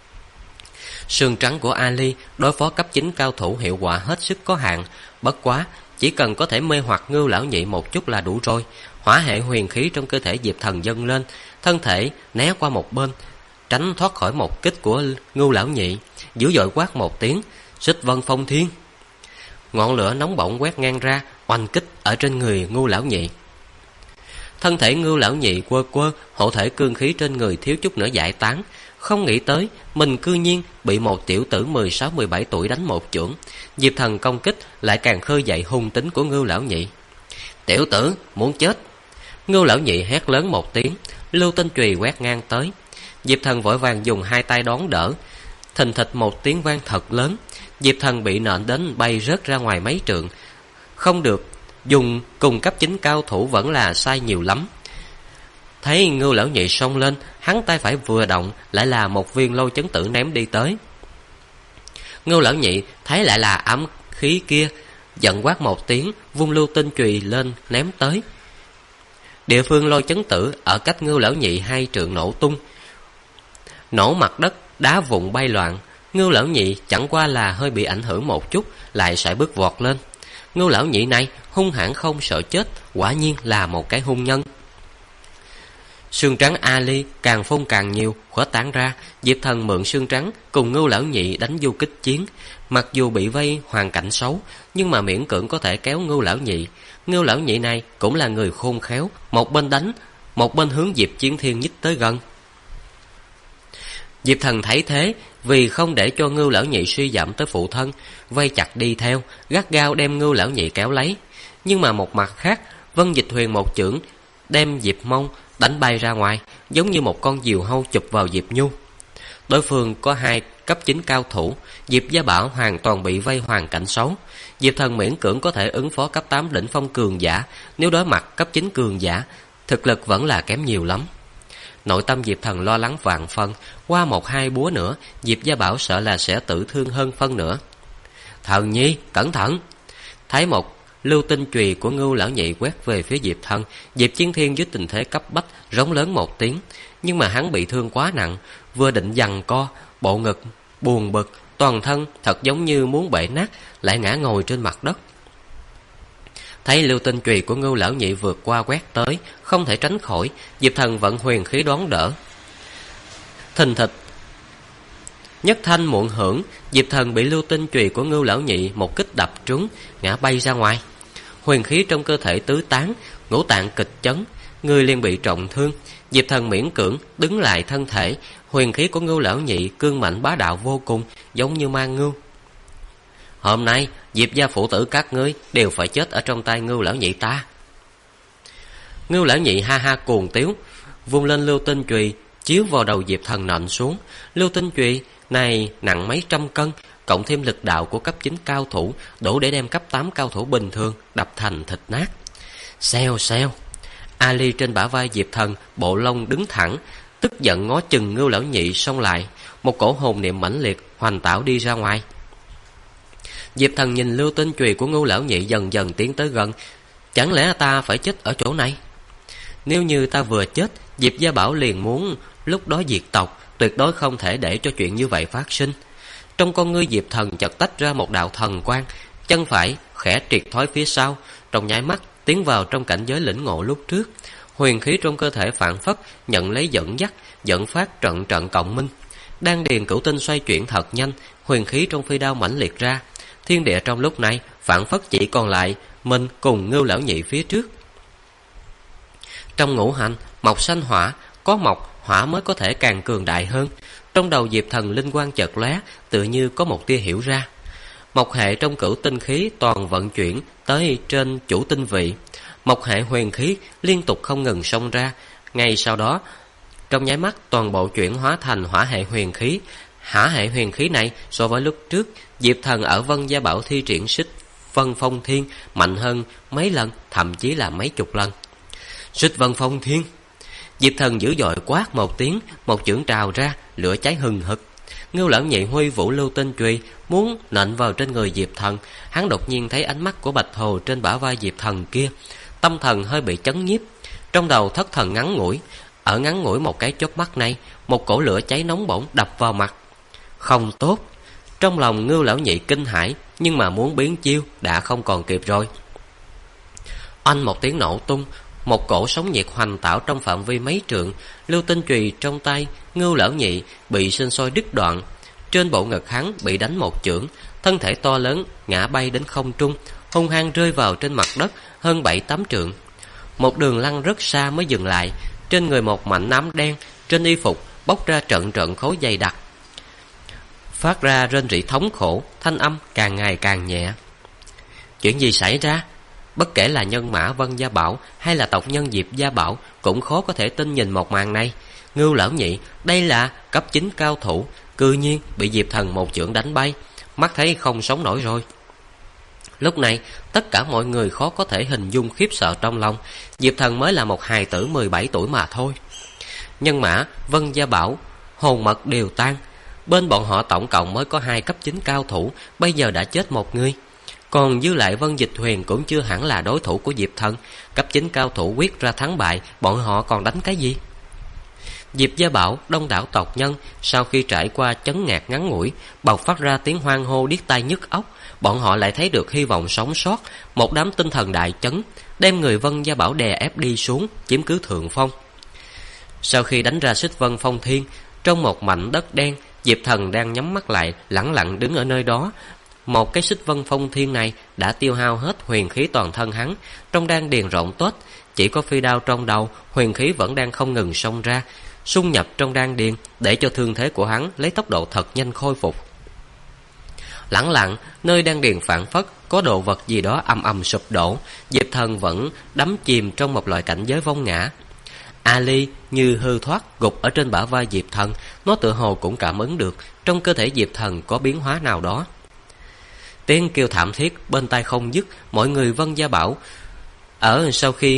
Sương trắng của Ali đối phó cấp 9 cao thủ hiệu quả hết sức có hạn, bất quá chỉ cần có thể mê hoặc Ngưu lão nhị một chút là đủ rồi. Hỏa hệ huyền khí trong cơ thể Diệp Thần dâng lên, thân thể né qua một bên, tránh thoát khỏi một kích của Ngưu lão nhị, dữ dội quát một tiếng: Xích Vân Phong Thiên! Ngọn lửa nóng bỏng quét ngang ra, oanh kích ở trên người Ngưu lão nhị. Thân thể Ngưu lão nhị quơ quơ, hộ thể cương khí trên người thiếu chút nữa giải tán. Không nghĩ tới mình cư nhiên bị một tiểu tử 16-17 tuổi đánh một chưởng. Diệp Thần công kích lại càng khơi dậy hung tính của Ngưu lão nhị. Tiểu tử muốn chết! Ngưu lão nhị hét lớn một tiếng, lưu tinh chùy quét ngang tới. Diệp Thần vội vàng dùng 2 tay đón đỡ. Thình thịch một tiếng vang thật lớn, Diệp Thần bị nện đến bay rớt ra ngoài mấy trượng. Không được, dùng cùng cấp 9 cao thủ vẫn là sai nhiều lắm. Thấy Ngưu lão nhị xông lên, hắn tay phải vừa động, lại là một viên lôi chấn tử ném đi tới. Ngưu lão nhị thấy lại là ám khí kia, giận quát một tiếng, vung lưu tinh chùy lên ném tới. Địa phương lôi chấn tử ở cách Ngưu lão nhị 2 trượng nổ tung, nổ mặt đất, đá vụn bay loạn. Ngưu lão nhị chẳng qua là hơi bị ảnh hưởng một chút, lại sải bước vọt lên. Ngưu lão nhị này hung hãn không sợ chết, quả nhiên là một cái hung nhân. Sương trắng Ali càng phun càng nhiều, khuếch tán ra. Diệp Thần mượn sương trắng cùng Ngưu lão nhị đánh du kích chiến. Mặc dù bị vây hoàn cảnh xấu, nhưng mà miễn cưỡng có thể kéo Ngưu lão nhị. Ngưu lão nhị này cũng là người khôn khéo, một bên đánh, một bên hướng Diệp Chiến Thiên nhích tới gần. Diệp Thần thấy thế, vì không để cho Ngưu lão nhị suy giảm tới phụ thân, vây chặt đi theo, gắt gao đem Ngưu lão nhị kéo lấy. Nhưng mà một mặt khác, Vân Dịch Huyền một chưởng đem Diệp Mông đánh bay ra ngoài, giống như một con diều hâu chụp vào Diệp Nhu. Đối phương có 2 cấp 9 cao thủ, Diệp Gia Bảo hoàn toàn bị vây hoàn cảnh xấu. Diệp Thần miễn cưỡng có thể ứng phó cấp 8 đỉnh phong cường giả, nếu đối mặt cấp 9 cường giả, thực lực vẫn là kém nhiều lắm. Nội tâm Diệp Thần lo lắng vạn phân, qua 1-2 búa nữa, Diệp Gia Bảo sợ là sẽ tử thương hơn phân nữa. Thần nhi, cẩn thận! Thấy một lưu tinh chùy của Ngưu lão nhị quét về phía Diệp Thần, Diệp Chiến Thiên dưới tình thế cấp bách rống lớn một tiếng, nhưng mà hắn bị thương quá nặng, vừa định giằng co, bộ ngực buồn bực, toàn thân thật giống như muốn bể nát, lại ngã ngồi trên mặt đất. Thấy lưu tinh chùy của Ngưu lão nhị vượt qua quét tới, không thể tránh khỏi, Diệp Thần vận huyền khí đón đỡ. Thình thịch, nhất thanh muộn hưởng, Diệp Thần bị lưu tinh chùy của Ngưu lão nhị một kích đập trúng, ngã bay ra ngoài. Huyền khí trong cơ thể tứ tán, ngũ tạng kịch chấn, người liền bị trọng thương. Diệp Thần miễn cưỡng đứng lại thân thể, huyền khí của Ngưu lão nhị cương mạnh bá đạo vô cùng, giống như mang ngưu. Hôm nay Diệp gia phụ tử các ngươi đều phải chết ở trong tay Ngưu lão nhị ta. Ngưu lão nhị ha ha cuồng tiếu, vung lên lưu tinh chùy chiếu vào đầu Diệp Thần nện xuống. Lưu tinh chùy này nặng mấy trăm cân, cộng thêm lực đạo của cấp 9 cao thủ, đủ để đem cấp 8 cao thủ bình thường đập thành thịt nát. Xèo xèo, Ali trên bả vai Diệp Thần bộ lông đứng thẳng, tức giận ngó chừng Ngưu lão nhị xông lại, một cổ hồn niệm mãnh liệt hoành tạo đi ra ngoài. Diệp Thần nhìn lưu tinh chùy của Ngưu lão nhị dần dần tiến tới gần. Chẳng lẽ ta phải chết ở chỗ này? Nếu như ta vừa chết, Diệp Gia Bảo liền muốn lúc đó diệt tộc, tuyệt đối không thể để cho chuyện như vậy phát sinh. Trong con ngươi Diệp Thần chợt tách ra một đạo thần quang, chân phải khẽ triệt thoái phía sau, trong nháy mắt tiến vào trong cảnh giới lĩnh ngộ lúc trước. Huyền khí trong cơ thể phản phất nhận lấy dẫn dắt, dẫn phát trận trận cộng minh. Đan điền cửu tinh xoay chuyển thật nhanh, huyền khí trong phi đao mãnh liệt ra. Thiên địa trong lúc này phản phất chỉ còn lại mình cùng Ngưu lão nhị phía trước. Trong ngũ hành mộc sanh hỏa, có mộc hỏa mới có thể càng cường đại hơn. Trong đầu Diệp Thần linh quang chợt lóe, tự như có một tia hiểu ra. Mộc hệ trong cửu tinh khí toàn vận chuyển tới trên chủ tinh vị. Mộc hệ huyền khí liên tục không ngừng xông ra. Ngay sau đó, trong nháy mắt toàn bộ chuyển hóa thành hỏa hệ huyền khí. Hỏa hệ huyền khí này so với lúc trước Diệp Thần ở Vân Gia Bảo thi triển Xích Vân Phong Thiên mạnh hơn mấy lần, thậm chí là mấy chục lần. Xích Vân Phong Thiên! Diệp Thần dữ dội quát một tiếng, một chưởng trào ra, lửa cháy hừng hực. Ngưu lão nhị huy vũ lưu tinh chùy muốn nện vào trên người Diệp Thần. Hắn đột nhiên thấy ánh mắt của Bạch Hồ trên bả vai Diệp Thần kia, tâm thần hơi bị chấn nhiếp, trong đầu thất thần ngắn ngủi. Ở ngắn ngủi một cái chớp mắt này, một cổ lửa cháy nóng bỏng đập vào mặt. Không tốt! Trong lòng Ngưu lão nhị kinh hãi, nhưng mà muốn biến chiêu đã không còn kịp rồi. Oanh một tiếng nổ tung, một cổ sóng nhiệt hoành tạo trong phạm vi mấy trượng. Lưu tinh chùy trong tay Ngưu lão nhị bị sinh sôi đứt đoạn, trên bộ ngực hắn bị đánh một chưởng, thân thể to lớn ngã bay đến không trung, hung hăng rơi vào trên mặt đất hơn 7-8 trượng. Một đường lăn rất xa mới dừng lại. Trên người một mảnh nám đen, trên y phục bốc ra trận trận khối dày đặc, phát ra rên rỉ thống khổ, thanh âm càng ngày càng nhẹ. Chuyện gì xảy ra? Bất kể là nhân mã Vân Gia Bảo hay là tộc nhân Diệp Gia Bảo cũng khó có thể tin nhìn một màn này. Ngưu lão nhị, đây là cấp 9 cao thủ, cư nhiên bị Diệp Thần một chưởng đánh bay, mắt thấy không sống nổi rồi. Lúc này tất cả mọi người khó có thể hình dung khiếp sợ trong lòng. Diệp Thần mới là một hài tử 17 tuổi mà thôi. Nhân mã Vân Gia Bảo hồn mật đều tan. Bên bọn họ tổng cộng mới có 2 cấp 9 cao thủ, bây giờ đã chết một người. Còn dư lại Vân Dịch Huyền cũng chưa hẳn là đối thủ của Diệp Thần. Cấp 9 cao thủ quyết ra thắng bại, bọn họ còn đánh cái gì? Diệp Gia Bảo đông đảo tộc nhân sau khi trải qua chấn ngạt ngắn ngủi, bộc phát ra tiếng hoan hô điếc tai nhức óc. Bọn họ lại thấy được hy vọng sống sót, một đám tinh thần đại chấn, đem người Vân Gia Bảo đè ép đi xuống, chiếm cứ thượng phong. Sau khi đánh ra Xích Vân Phong Thiên, trong một mảnh đất đen, Diệp Thần đang nhắm mắt lại, lẳng lặng đứng ở nơi đó. Một cái Xích Vân Phong Thiên này đã tiêu hao hết huyền khí toàn thân hắn, trong đan điền rộng toét, chỉ có phi đao trong đầu, huyền khí vẫn đang không ngừng xông ra, xung nhập trong đan điền, để cho thương thế của hắn lấy tốc độ thật nhanh khôi phục. Lẳng lặng, nơi đan điền phảng phất có đồ vật gì đó ầm ầm sụp đổ. Diệp Thần vẫn đắm chìm trong một loại cảnh giới vong ngã. Ali như hư thoát gục ở trên bả vai Diệp Thần, nó tựa hồ cũng cảm ứng được trong cơ thể Diệp Thần có biến hóa nào đó. Tiếng kêu thảm thiết bên tai không dứt, mọi người Vân Gia Bảo sau khi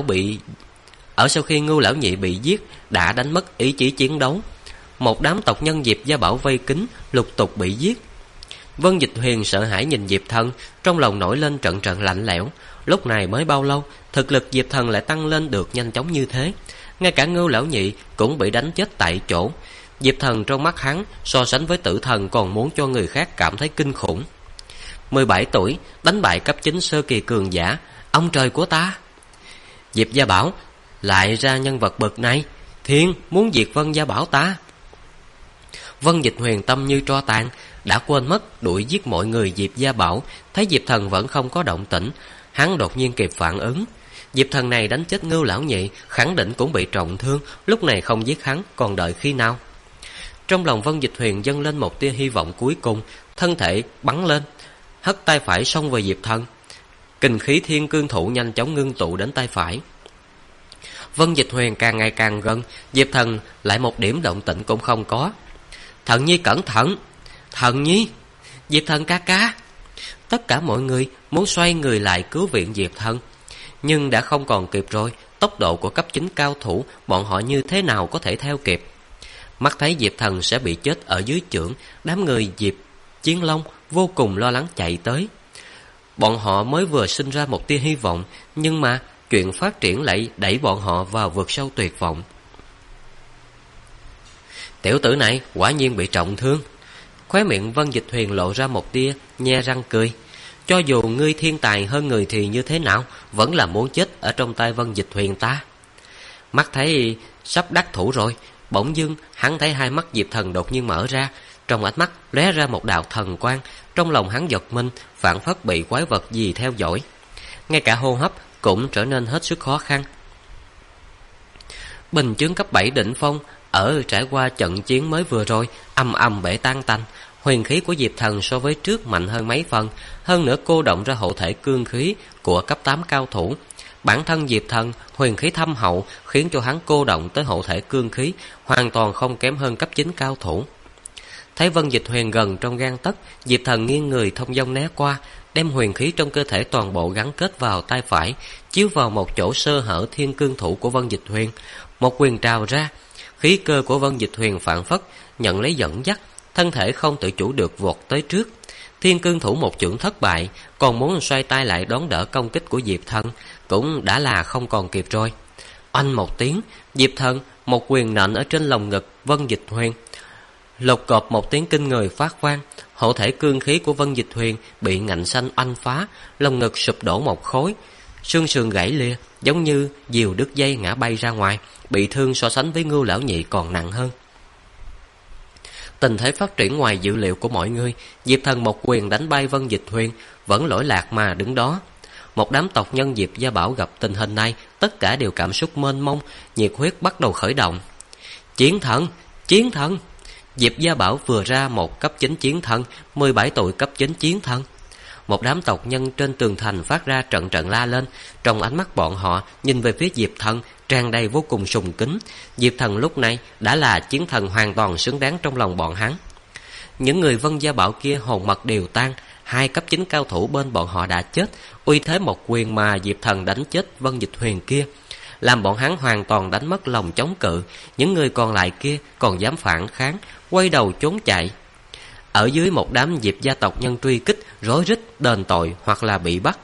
Ngưu lão nhị bị giết đã đánh mất ý chí chiến đấu. Một đám tộc nhân Diệp Gia Bảo vây kín, lục tục bị giết. Vân Dịch Huyền sợ hãi nhìn Diệp Thần, trong lòng nổi lên trận trận lạnh lẽo. Lúc này mới bao lâu, thực lực Diệp Thần lại tăng lên được nhanh chóng như thế. Ngay cả Ngưu lão nhị cũng bị đánh chết tại chỗ. Diệp Thần trong mắt hắn so sánh với Tử Thần còn muốn cho người khác cảm thấy kinh khủng. 17 tuổi, đánh bại cấp 9 sơ kỳ cường giả, ông trời của ta. Diệp Gia Bảo lại ra nhân vật bậc này, Thiên muốn diệt Vân Gia Bảo ta. Vân Dịch Huyền tâm như tro tàn, đã quên mất đuổi giết mọi người Diệp Gia Bảo. Thấy Diệp Thần vẫn không có động tĩnh, hắn đột nhiên kịp phản ứng. Diệp Thần này đánh chết Ngưu lão nhị, khẳng định cũng bị trọng thương, lúc này không giết hắn còn đợi khi nào? Trong lòng Vân Dịch Huyền dâng lên một tia hy vọng cuối cùng, thân thể bắn lên, hất tay phải xông về Diệp Thần. Kình khí Thiên Cương Thủ nhanh chóng ngưng tụ đến tay phải. Vân Dịch Huyền càng ngày càng gần, Diệp Thần lại một điểm động tĩnh cũng không có. Thần nhi cẩn thận, Thần nhi, Diệp Thần ca ca. Tất cả mọi người muốn xoay người lại cứu viện Diệp Thần, nhưng đã không còn kịp rồi. Tốc độ của cấp 9 cao thủ, bọn họ như thế nào có thể theo kịp? Mắt thấy Diệp Thần sẽ bị chết ở dưới chưởng, đám người Diệp Chiến Long vô cùng lo lắng chạy tới. Bọn họ mới vừa sinh ra một tia hy vọng, nhưng mà chuyện phát triển lại đẩy bọn họ vào vực sâu tuyệt vọng. Tiểu tử này quả nhiên bị trọng thương. Khóe miệng Vân Dịch Huyền lộ ra một tia nhe răng cười. Cho dù ngươi thiên tài hơn người thì như thế nào, vẫn là muốn chết ở trong tay Vân Dịch Huyền ta. Mắt thấy sắp đắc thủ rồi, bỗng dưng hắn thấy hai mắt Diệp Thần đột nhiên mở ra, trong ánh mắt lóe ra một đạo thần quang. Trong lòng hắn giật mình, phảng phất bị quái vật gì theo dõi, ngay cả hô hấp cũng trở nên hết sức khó khăn. Bình chướng cấp 7 đỉnh phong ở trải qua trận chiến mới vừa rồi ầm ầm bể tan tành. Huyền khí của Diệp Thần so với trước mạnh hơn mấy phần, hơn nữa cô động ra hộ thể cương khí của cấp 8 cao thủ. Bản thân Diệp Thần huyền khí thâm hậu, khiến cho hắn cô động tới hộ thể cương khí hoàn toàn không kém hơn cấp 9 cao thủ. Thấy Vân Dịch Huyền gần trong gang tấc, Diệp Thần nghiêng người thông dong né qua, đem huyền khí trong cơ thể toàn bộ gắn kết vào tay phải, chiếu vào một chỗ sơ hở Thiên Cương Thủ của Vân Dịch Huyền. Một quyền trào ra, khí cơ của Vân Dịch Huyền phản phất nhận lấy dẫn dắt, thân thể không tự chủ được vọt tới trước. Thiên Cương Thủ một chưởng thất bại, còn muốn xoay tay lại đón đỡ công kích của Diệp Thần cũng đã là không còn kịp rồi. Oanh một tiếng, Diệp Thần một quyền nện ở trên lồng ngực Vân Dịch Huyền. Lột cộp một tiếng kinh người phát vang, hộ thể cương khí của Vân Dịch Huyền bị ngạnh xanh oanh phá, lồng ngực sụp đổ một khối, xương sườn gãy lìa, giống như diều đứt dây ngã bay ra ngoài, bị thương so sánh với Ngưu lão nhị còn nặng hơn. Tình thế phát triển ngoài dự liệu của mọi người, Diệp Thần một quyền đánh bay Vân Dịch Huyền, vẫn lỗi lạc mà đứng đó. Một đám tộc nhân Diệp Gia Bảo gặp tình hình này, tất cả đều cảm xúc mênh mông, nhiệt huyết bắt đầu khởi động. Chiến thần, chiến thần! Diệp Gia Bảo vừa ra một cấp 9 chiến thần, 17 tuổi cấp 9 chiến thần. Một đám tộc nhân trên tường thành phát ra trận trận la lên, trong ánh mắt bọn họ nhìn về phía Diệp Thần tràn đầy vô cùng sùng kính. Diệp Thần lúc này đã là chiến thần hoàn toàn xứng đáng trong lòng bọn hắn. Những người Vân Gia Bảo kia hồn mật đều tan, hai cấp 9 cao thủ bên bọn họ đã chết, uy thế một quyền mà Diệp Thần đánh chết Vân Dịch Huyền kia làm bọn hắn hoàn toàn đánh mất lòng chống cự. Những người còn lại kia còn dám phản kháng, quay đầu trốn chạy. Ở dưới một đám Diệp gia tộc nhân truy kích, rối rít đền tội hoặc là bị bắt.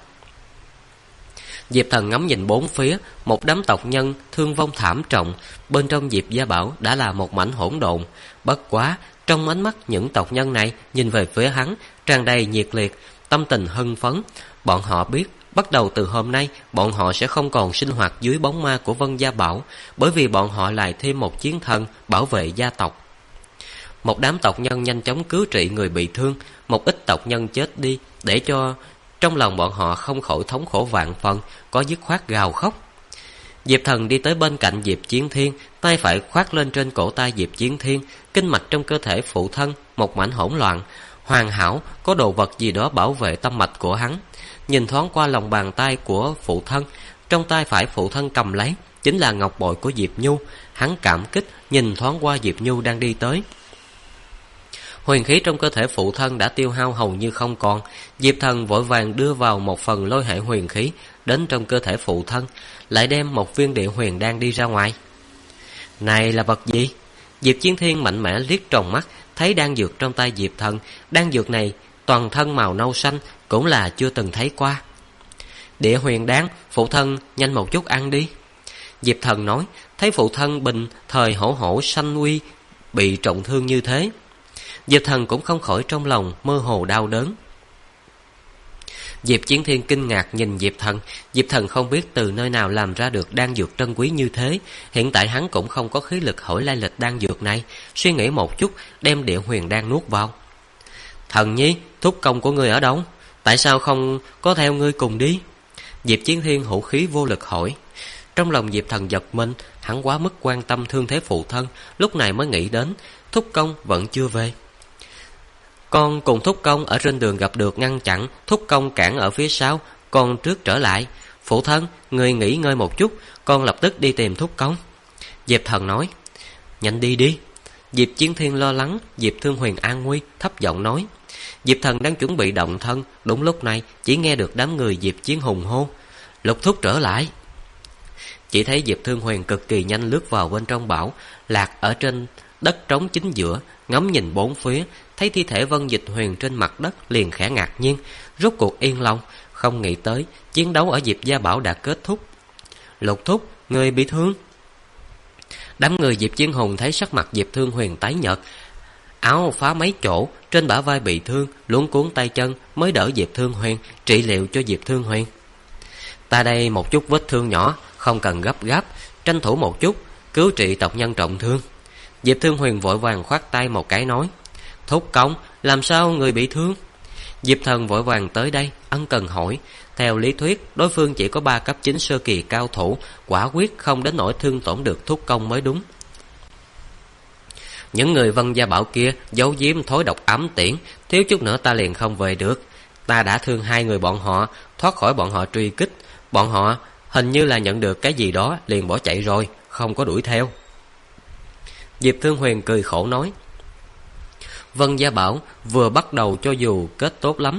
Diệp Thần ngắm nhìn bốn phía, một đám tộc nhân thương vong thảm trọng, bên trong Diệp Gia Bảo đã là một mảnh hỗn độn. Bất quá, trong ánh mắt những tộc nhân này nhìn về phía hắn tràn đầy nhiệt liệt, tâm tình hưng phấn. Bọn họ biết, bắt đầu từ hôm nay, bọn họ sẽ không còn sinh hoạt dưới bóng ma của Vân Gia Bảo, bởi vì bọn họ lại thêm một chiến thần bảo vệ gia tộc. Một đám tộc nhân nhanh chóng cứu trị người bị thương, một ít tộc nhân chết đi, để cho trong lòng bọn họ không khỏi thống khổ vạn phần, có dứt khoát gào khóc. Diệp Thần đi tới bên cạnh Diệp Chiến Thiên, tay phải khoác lên trên cổ tay Diệp Chiến Thiên, kinh mạch trong cơ thể phụ thân một mảnh hỗn loạn, hoàn hảo, có đồ vật gì đó bảo vệ tâm mạch của hắn. Nhìn thoáng qua lòng bàn tay của phụ thân, trong tay phải phụ thân cầm lấy chính là ngọc bội của Diệp Nhu. Hắn cảm kích nhìn thoáng qua Diệp Nhu đang đi tới. Huyền khí trong cơ thể phụ thân đã tiêu hao hầu như không còn. Diệp Thần vội vàng đưa vào một phần lôi hệ huyền khí đến trong cơ thể phụ thân, lại đem một viên địa huyền đan đi ra ngoài. Này là vật gì? Diệp Chiến Thiên mạnh mẽ liếc tròng mắt, thấy đan dược trong tay Diệp Thần. Đan dược này toàn thân màu nâu xanh, cũng là chưa từng thấy qua. Địa huyền đan, phụ thân nhanh một chút ăn đi. Diệp Thần nói, thấy phụ thân bình thời hổ hổ sanh uy bị trọng thương như thế. Diệp Thần cũng không khỏi trong lòng mơ hồ đau đớn. Diệp Chiến Thiên kinh ngạc nhìn Diệp Thần. Diệp Thần không biết từ nơi nào làm ra được đan dược trân quý như thế. Hiện tại hắn cũng không có khí lực hỏi lai lịch đan dược này. Suy nghĩ một chút, đem địa huyền đan nuốt vào. Thần nhi, thúc công của ngươi ở đâu? Tại sao không có theo ngươi cùng đi? Diệp Chiến Thiên hữu khí vô lực hỏi. Trong lòng Diệp Thần giật mình, hắn quá mức quan tâm thương thế phụ thân, lúc này mới nghĩ đến thúc công vẫn chưa về. Con cùng thúc công ở trên đường gặp được ngăn chặn, thúc công cản ở phía sau, con trước trở lại. Phụ thân, người nghỉ ngơi một chút, con lập tức đi tìm thúc công. Diệp Thần nói, nhanh đi đi. Diệp Chiến Thiên lo lắng Diệp Thương Huyền an nguy, thấp giọng nói. Diệp Thần đang chuẩn bị động thân, đúng lúc này chỉ nghe được đám người Diệp Chiến Hùng hô, Lục thúc trở lại. Chỉ thấy Diệp Thương Huyền cực kỳ nhanh lướt vào bên trong bão, lạc ở trên đất trống chính giữa, ngắm nhìn bốn phía, thấy thi thể Vân Dịch Huyền trên mặt đất liền khẽ ngạc nhiên, rốt cuộc yên lòng, không nghĩ tới chiến đấu ở Diệp Gia Bảo đã kết thúc. Lục thúc, người bị thương. Đám người Diệp Chiến Hùng thấy sắc mặt Diệp Thương Huyền tái nhợt, áo phá mấy chỗ, trên bả vai bị thương, luống cuống tay chân mới đỡ Diệp Thương Huyền, trị liệu cho Diệp Thương Huyền. Ta đây một chút vết thương nhỏ, không cần gấp gáp, tranh thủ một chút, cứu trị tộc nhân trọng thương. Diệp Thương Huyền vội vàng khoát tay một cái nói, thúc công, làm sao người bị thương? Diệp Thần vội vàng tới đây, ân cần hỏi. Theo lý thuyết, đối phương chỉ có 3 cấp 9 sơ kỳ cao thủ, quả quyết không đến nỗi thương tổn được thúc công mới đúng. Những người Vân Gia Bảo kia giấu giếm thối độc ám tiễn, thiếu chút nữa ta liền không về được. Ta đã thương 2 người bọn họ, thoát khỏi bọn họ truy kích. Bọn họ hình như là nhận được cái gì đó liền bỏ chạy rồi, không có đuổi theo. Diệp Thương Huyền cười khổ nói, Vân Gia Bảo vừa bắt đầu cho dù kết tốt lắm.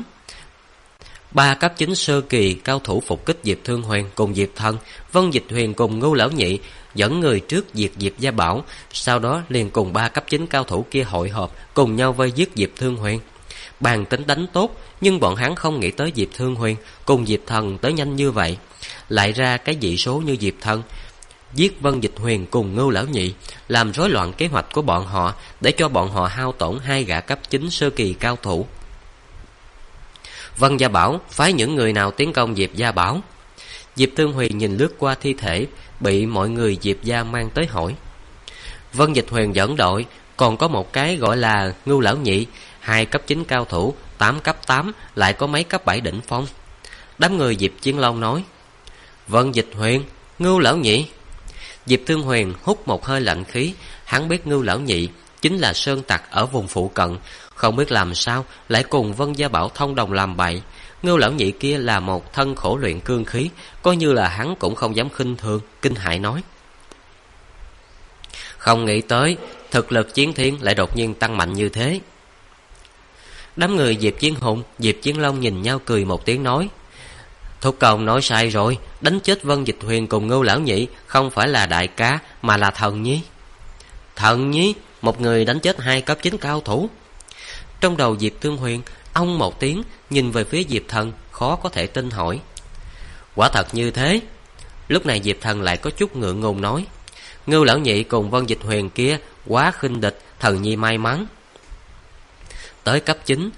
3 cấp 9 sơ kỳ cao thủ phục kích Diệp Thương Huyền cùng Diệp Thần, Vân Dịch Huyền cùng Ngưu Lão Nhị dẫn người trước diệt Diệp Gia Bảo, sau đó liền cùng 3 cấp 9 cao thủ kia hội họp cùng nhau vây giết Diệp Thương Huyền. Bàn tính đánh tốt, nhưng bọn hắn không nghĩ tới Diệp Thương Huyền cùng Diệp Thần tới nhanh như vậy, lại ra cái dị số như Diệp Thần giết Vân Dịch Huyền cùng Ngưu Lão Nhị, làm rối loạn kế hoạch của bọn họ, để cho bọn họ hao tổn 2 gã cấp 9 sơ kỳ cao thủ. Vân Gia Bảo phái những người nào tiến công Diệp Gia Bảo? Diệp Thương Huyền nhìn lướt qua thi thể bị mọi người Diệp Gia mang tới hỏi. Vân Dịch Huyền dẫn đội, còn có một cái gọi là Ngưu Lão Nhị, 2 cấp 9 cao thủ, 8 cấp 8, lại có mấy cấp 7 đỉnh phong. Đám người Diệp Chiến Long nói, Vân Dịch Huyền, Ngưu Lão Nhị. Diệp Thương Huyền hút một hơi lạnh khí, hắn biết Ngưu Lão Nhị chính là sơn tặc ở vùng phụ cận, không biết làm sao lại cùng Vân Gia Bảo thông đồng làm bậy. Ngưu Lão Nhị kia là một thân khổ luyện cương khí, coi như là hắn cũng không dám khinh thường, kinh hãi nói, không nghĩ tới thực lực Chiến Thiên lại đột nhiên tăng mạnh như thế. Đám người Diệp Chiến Hùng, Diệp Chiến Long nhìn nhau cười một tiếng nói, thúc công nói sai rồi, đánh chết Vân Dịch Huyền cùng Ngưu Lão Nhị không phải là đại cá mà là Thần Nhi. Thần Nhi? Một người đánh chết 2 cấp 9 cao thủ? Trong đầu Diệp Thương Huyền ông một tiếng, nhìn về phía Diệp Thần, khó có thể tin hỏi, quả thật như thế? Lúc này Diệp Thần lại có chút ngượng ngùng nói, Ngưu Lão Nhị cùng Vân Dịch Huyền kia quá khinh địch, Thần Nhi may mắn. Tới cấp 9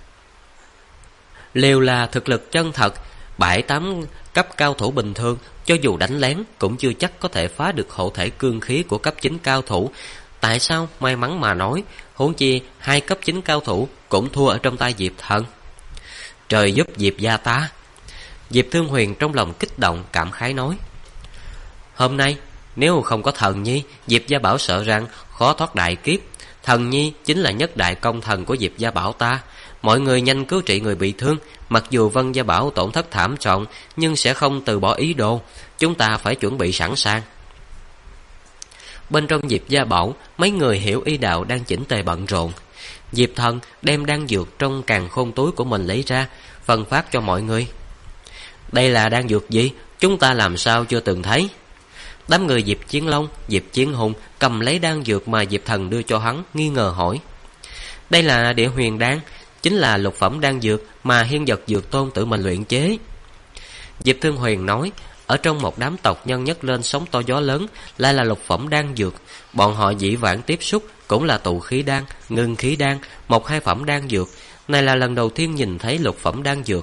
liều là thực lực chân thật, 7-8 cấp cao thủ bình thường cho dù đánh lén cũng chưa chắc có thể phá được hộ thể cương khí của cấp 9 cao thủ. Tại sao may mắn mà nói, huống chi 2 cấp 9 cao thủ cũng thua ở trong tay Diệp Thần. Trời giúp Diệp gia ta. Diệp Thương Huyền trong lòng kích động cảm khái nói, hôm nay nếu không có Thần Nhi, Diệp Gia Bảo sợ rằng khó thoát đại kiếp. Thần Nhi chính là nhất đại công thần của Diệp Gia Bảo ta. Mọi người nhanh cứu trị người bị thương. Mặc dù Vân Gia Bảo tổn thất thảm trọng, nhưng sẽ không từ bỏ ý đồ. Chúng ta phải chuẩn bị sẵn sàng. Bên trong Diệp Gia Bảo, mấy người hiểu y đạo đang chỉnh tề bận rộn. Diệp Thần đem đan dược trong càn khôn túi của mình lấy ra, phân phát cho mọi người. Đây là đan dược gì? Chúng ta làm sao chưa từng thấy? Đám người Diệp Chiến Long, Diệp Chiến Hùng cầm lấy đan dược mà Diệp Thần đưa cho hắn, nghi ngờ hỏi. Đây là địa huyền đan, chính là lục phẩm đan dược mà Hiên Vật Dược Tôn tự mình luyện chế. Diệp Thương Huyền nói, ở trong một đám tộc nhân nhấc lên sóng to gió lớn lại là lục phẩm đan dược. Bọn họ dĩ vãng tiếp xúc cũng là tụ khí đan, ngưng khí đan, 1-2 phẩm đan dược. Này là lần đầu tiên nhìn thấy lục phẩm đan dược.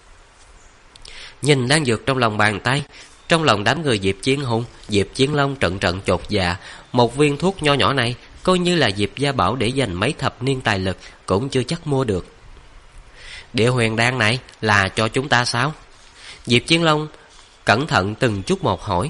Nhìn đan dược trong lòng bàn tay, trong lòng đám người Diệp Chiến Hùng, Diệp Chiến Long trận trận chột dạ. Một viên thuốc nho nhỏ này coi như là Diệp gia bảo để dành mấy thập niên tài lực cũng chưa chắc mua được. Địa huyền đan này là cho chúng ta sao? Diệp Chiến Long cẩn thận từng chút một hỏi.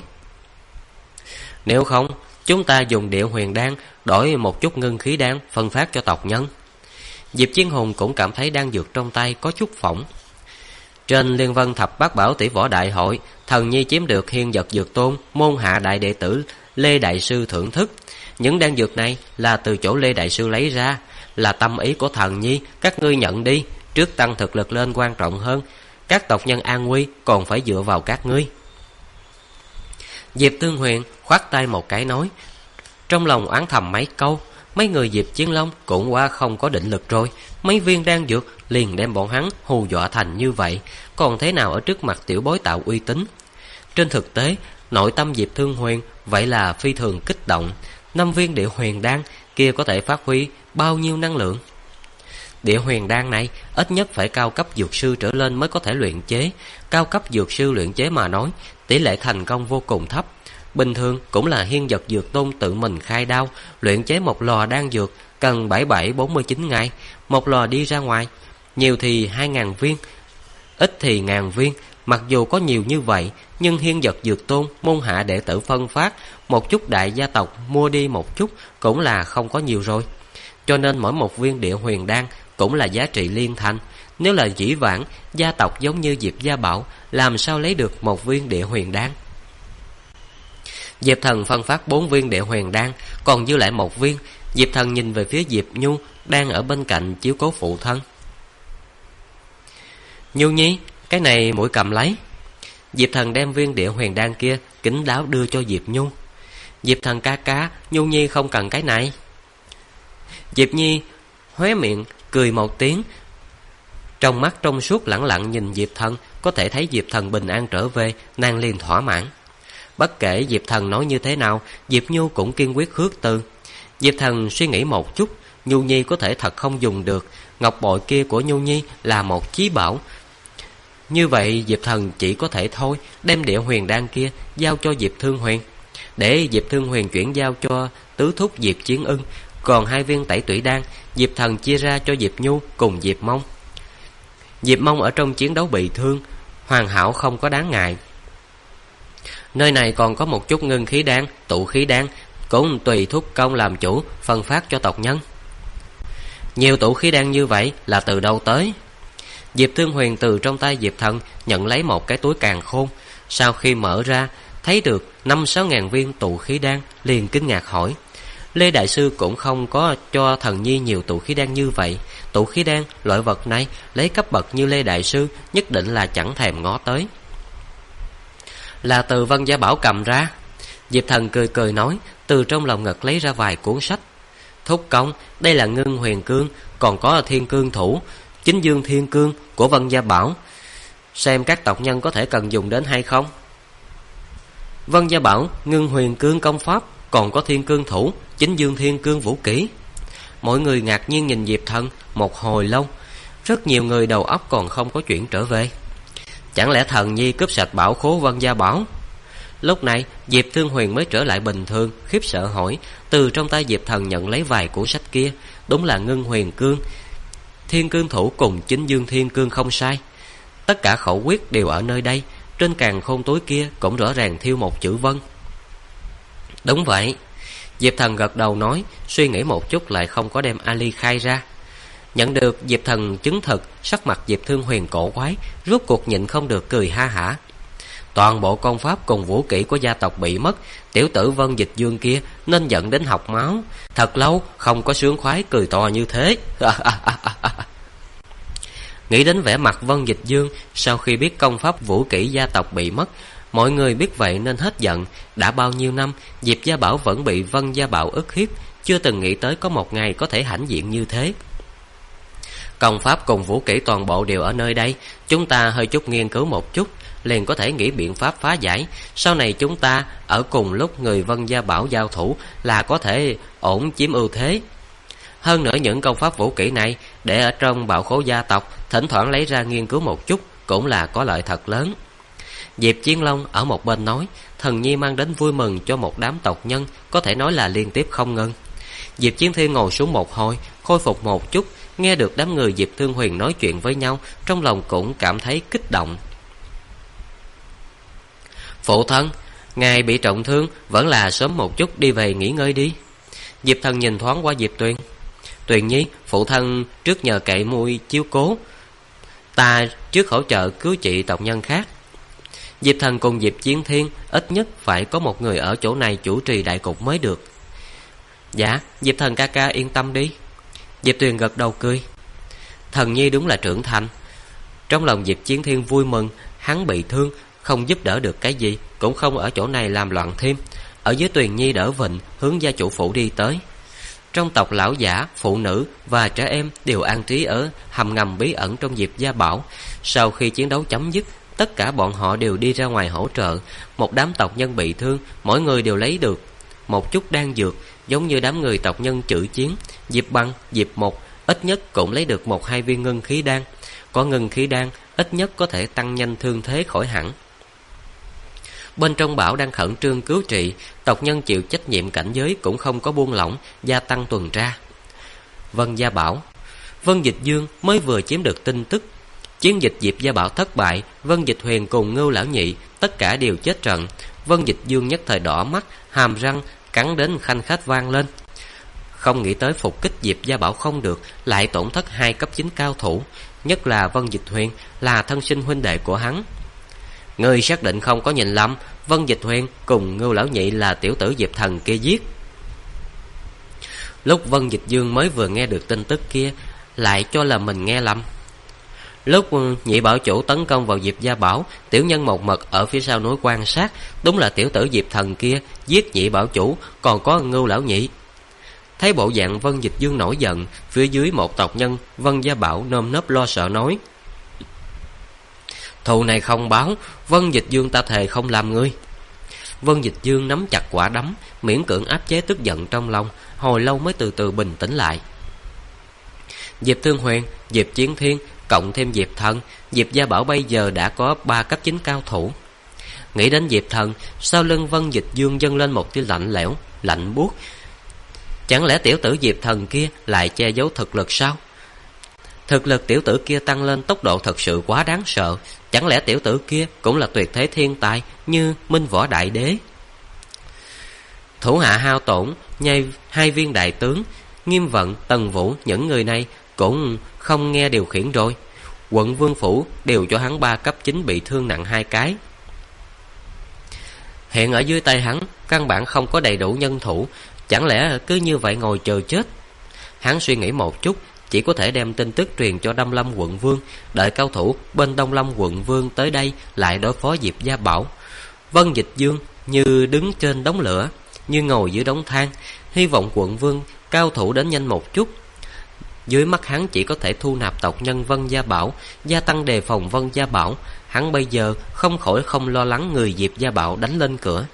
Nếu không, chúng ta dùng địa huyền đan đổi một chút ngưng khí đan phân phát cho tộc nhân. Diệp Chiến Hùng cũng cảm thấy đan dược trong tay có chút phỏng. Trên Liên Vân Thập Bát Bảo tỷ võ đại hội, Thần Nhi chiếm được Hiên Vật Dược Tôn môn hạ đại đệ tử Lê Đại Sư thưởng thức. Những đan dược này là từ chỗ Lê Đại Sư lấy ra, là tâm ý của Thần Nhi, các ngươi nhận đi, trước tăng thực lực lên quan trọng hơn. Các tộc nhân an nguy còn phải dựa vào các ngươi. Diệp Thương Huyền khoát tay một cái nói, trong lòng oán thầm mấy câu. Mấy người Diệp Chiến Long cũng qua không có định lực rồi, mấy viên đan dược liền đem bọn hắn hù dọa thành như vậy, còn thế nào ở trước mặt tiểu bối tạo uy tín. Trên thực tế, nội tâm Diệp Thương Huyền vậy là phi thường kích động. 5 viên địa huyền đan kia có thể phát huy bao nhiêu năng lượng? Địa huyền đan này ít nhất phải cao cấp dược sư trở lên mới có thể luyện chế. Cao cấp dược sư luyện chế mà nói, tỷ lệ thành công vô cùng thấp. Bình thường cũng là Hiên Vật Dược Tôn tự mình khai đao luyện chế một lò đan dược cần 47-49 ngày. Một lò đi ra ngoài, nhiều thì 2.000 viên, ít thì 1.000 viên. Mặc dù có nhiều như vậy, nhưng Hiên Vật Dược Tôn môn hạ đệ tử phân phát, một chút đại gia tộc mua đi một chút cũng là không có nhiều rồi. Cho nên mỗi một viên địa huyền đan cũng là giá trị liên thành. Nếu là dĩ vãng gia tộc giống như Diệp Gia Bảo, làm sao lấy được một viên địa huyền đan? Diệp Thần phân phát 4 viên địa huyền đan, còn dư lại 1 viên. Diệp Thần nhìn về phía Diệp Nhu đang ở bên cạnh chiếu cố phụ thân. Nhu Nhi, cái này muội cầm lấy. Diệp Thần đem viên địa huyền đan kia kính đáo đưa cho Diệp Nhu. Diệp Thần ca ca, Nhu Nhi không cần cái này. Diệp Nhi hóe miệng cười một tiếng, trong mắt trong suốt lẳng lặng nhìn Diệp Thần. Có thể thấy Diệp Thần bình an trở về, nàng liền thỏa mãn. Bất kể Diệp Thần nói như thế nào, Diệp Nhu cũng kiên quyết khước từ. Diệp Thần suy nghĩ một chút, Nhu Nhi có thể thật không dùng được. Ngọc bội kia của Nhu Nhi là một chí bảo. Như vậy Diệp Thần chỉ có thể thôi, đem địa huyền đan kia giao cho Diệp Thương Huyền, để Diệp Thương Huyền chuyển giao cho tứ thúc Diệp Chiến Ưng. Còn 2 viên tẩy tủy đan, Diệp Thần chia ra cho Diệp Nhu cùng Diệp Mông. Diệp Mông ở trong chiến đấu bị thương, hoàn hảo không có đáng ngại. Nơi này còn có một chút ngưng khí đan, tụ khí đan, cũng tùy thúc công làm chủ phân phát cho tộc nhân. Nhiều tụ khí đan như vậy là từ đâu tới? Diệp Thương Huyền từ trong tay Diệp Thần nhận lấy một cái túi càn khôn. Sau khi mở ra, thấy được 5-6 ngàn viên tụ khí đan, liền kinh ngạc hỏi. Lê Đại Sư cũng không có cho Thần Nhi nhiều tụ khí đan như vậy. Tụ khí đan, loại vật này, lấy cấp bậc như Lê Đại Sư nhất định là chẳng thèm ngó tới. Là từ Vân Gia Bảo cầm ra. Diệp Thần cười cười nói, từ trong lòng ngực lấy ra vài cuốn sách. Thúc công, đây là Ngưng Huyền Cương, còn có Thiên Cương Thủ, Chính Dương Thiên Cương của Vân Gia Bảo, xem các tộc nhân có thể cần dùng đến hay không. Vân Gia Bảo, Ngưng Huyền Cương công pháp, còn có Thiên Cương Thủ, Chính Dương Thiên Cương vũ kỹ. Mọi người ngạc nhiên nhìn Diệp Thần một hồi lâu. Rất nhiều người đầu óc còn không có chuyển trở về. Chẳng lẽ Thần Nhi cướp sạch bảo khố Vân Gia Bảo? Lúc này Diệp Thương Huyền mới trở lại bình thường, khiếp sợ hỏi. Từ trong tay Diệp Thần nhận lấy vài cuốn sách kia, đúng là Ngưng Huyền Cương, Thiên Cương Thủ cùng Chính Dương Thiên Cương không sai. Tất cả khẩu quyết đều ở nơi đây. Trên càn khôn túi kia cũng rõ ràng thiêu một chữ Vân. Đúng vậy. Diệp Thần gật đầu nói, suy nghĩ một chút lại không có đem Ali khai ra. Nhận được Diệp Thần chứng thực, sắc mặt Diệp Thương Huyền cổ quái, rốt cuộc nhịn không được cười ha hả. Toàn bộ công pháp cùng vũ kỹ của gia tộc bị mất, tiểu tử Vân Dịch Dương kia nên giận đến học máu. Thật lâu không có sướng khoái cười to như thế. Nghĩ đến vẻ mặt Vân Dịch Dương sau khi biết công pháp vũ kỹ gia tộc bị mất, mọi người biết vậy nên hết giận. Đã bao nhiêu năm Diệp Gia Bảo vẫn bị Vân Gia Bảo ức hiếp, chưa từng nghĩ tới có một ngày có thể hãnh diện như thế. Công pháp cùng vũ kỹ toàn bộ đều ở nơi đây. Chúng ta hơi chút nghiên cứu một chút, liền có thể nghĩ biện pháp phá giải. Sau này chúng ta ở cùng lúc người Vân Gia Bảo giao thủ là có thể ổn chiếm ưu thế. Hơn nữa những công pháp vũ kỹ này để ở trong bảo khố gia tộc, thỉnh thoảng lấy ra nghiên cứu một chút cũng là có lợi thật lớn. Diệp Chiến Long ở một bên nói, Thần Nhi mang đến vui mừng cho một đám tộc nhân, có thể nói là liên tiếp không ngừng. Diệp Chiến Thiên ngồi xuống một hồi, khôi phục một chút, nghe được đám người Diệp Thương Huyền nói chuyện với nhau, trong lòng cũng cảm thấy kích động. Phụ thân, ngài bị trọng thương, vẫn là sớm một chút đi về nghỉ ngơi đi. Diệp Thần nhìn thoáng qua Diệp Tuyền. Tuyền Nhi, phụ thân trước nhờ cậy muội chiếu cố, ta trước hỗ trợ cứu trị tộc nhân khác. Diệp Thần cùng Diệp Chiến Thiên ít nhất phải có một người ở chỗ này chủ trì đại cục mới được. Dạ, Diệp Thần ca ca yên tâm đi. Diệp Tuyền gật đầu cười. Thần Nhi đúng là trưởng thành. Trong lòng Diệp Chiến Thiên vui mừng, hắn bị thương, không giúp đỡ được cái gì, cũng không ở chỗ này làm loạn thêm. Ở dưới Tuyền Nhi đỡ vịnh, hướng gia chủ phủ đi tới. Trong tộc lão giả, phụ nữ và trẻ em đều an trí ở hầm ngầm bí ẩn trong Diệp Gia Bảo. Sau khi chiến đấu chấm dứt, tất cả bọn họ đều đi ra ngoài hỗ trợ. Một đám tộc nhân bị thương, mỗi người đều lấy được một chút đan dược, giống như đám người tộc nhân chữ chiến. Diệp Băng, Diệp Một ít nhất cũng lấy được 1-2 viên ngân khí đan. Có ngân khí đan, ít nhất có thể tăng nhanh thương thế khỏi hẳn. Bên trong bảo đang khẩn trương cứu trị, tộc nhân chịu trách nhiệm cảnh giới cũng không có buông lỏng, gia tăng tuần tra. Vân Gia Bảo, Vân Dịch Dương mới vừa chiếm được tin tức chiến dịch Diệp Gia Bảo thất bại, Vân Dịch Huyền cùng Ngưu Lão Nhị tất cả đều chết trận. Vân Dịch Dương nhất thời đỏ mắt, hàm răng cắn đến khanh khách vang lên. Không nghĩ tới phục kích Diệp Gia Bảo không được, lại tổn thất 2 cấp 9 cao thủ, nhất là Vân Dịch Huyền là thân sinh huynh đệ của hắn. Ngươi xác định không có nhìn lầm, Vân Dịch Huyền cùng Ngưu Lão Nhị là tiểu tử Diệp Thần kia giết. Lúc Vân Dịch Dương mới vừa nghe được tin tức kia, lại cho là mình nghe lầm. Lúc nhị bảo chủ tấn công vào Diệp Gia Bảo, tiểu nhân một mực ở phía sau núi quan sát, đúng là tiểu tử Diệp Thần kia giết nhị bảo chủ, còn có Ngưu Lão Nhị. Thấy bộ dạng Vân Dịch Dương nổi giận, phía dưới một tộc nhân Vân Gia Bảo nơm nớp lo sợ nói: thù này không báo, Vân Dịch Dương ta thề không làm ngươi. Vân Dịch Dương nắm chặt quả đấm, miễn cưỡng áp chế tức giận trong lòng, hồi lâu mới từ từ bình tĩnh lại. Diệp Thương Huyền, Diệp Chiến Thiên cộng thêm Diệp Thần, Diệp Gia Bảo bây giờ đã có 3 cấp 9 cao thủ. Nghĩ đến Diệp Thần, sau lưng Vân Dịch Dương dâng lên một tia lạnh lẽo, lạnh buốt. Chẳng lẽ tiểu tử Diệp Thần kia lại che giấu thực lực sao? Thực lực tiểu tử kia tăng lên tốc độ thật sự quá đáng sợ. Chẳng lẽ tiểu tử kia cũng là tuyệt thế thiên tài như Minh Võ Đại Đế? Thủ hạ hao tổn, 2 viên đại tướng, Nghiêm Vận, Tần Vũ, những người này cũng không nghe điều khiển rồi. Quận Vương Phủ đều cho hắn 3 cấp 9 bị thương nặng 2 cái. Hiện ở dưới tay hắn căn bản không có đầy đủ nhân thủ, chẳng lẽ cứ như vậy ngồi chờ chết? Hắn suy nghĩ một chút, chỉ có thể đem tin tức truyền cho Đông Lâm quận vương, đợi cao thủ bên Đông Lâm quận vương tới đây lại đối phó Diệp Gia Bảo. Vân Dịch Dương như đứng trên đống lửa, như ngồi dưới đống than, hy vọng quận vương cao thủ đến nhanh một chút. Dưới mắt hắn chỉ có thể thu nạp tộc nhân Vân Gia Bảo, gia tăng đề phòng Vân Gia Bảo. Hắn bây giờ không khỏi không lo lắng người Diệp Gia Bảo đánh lên cửa.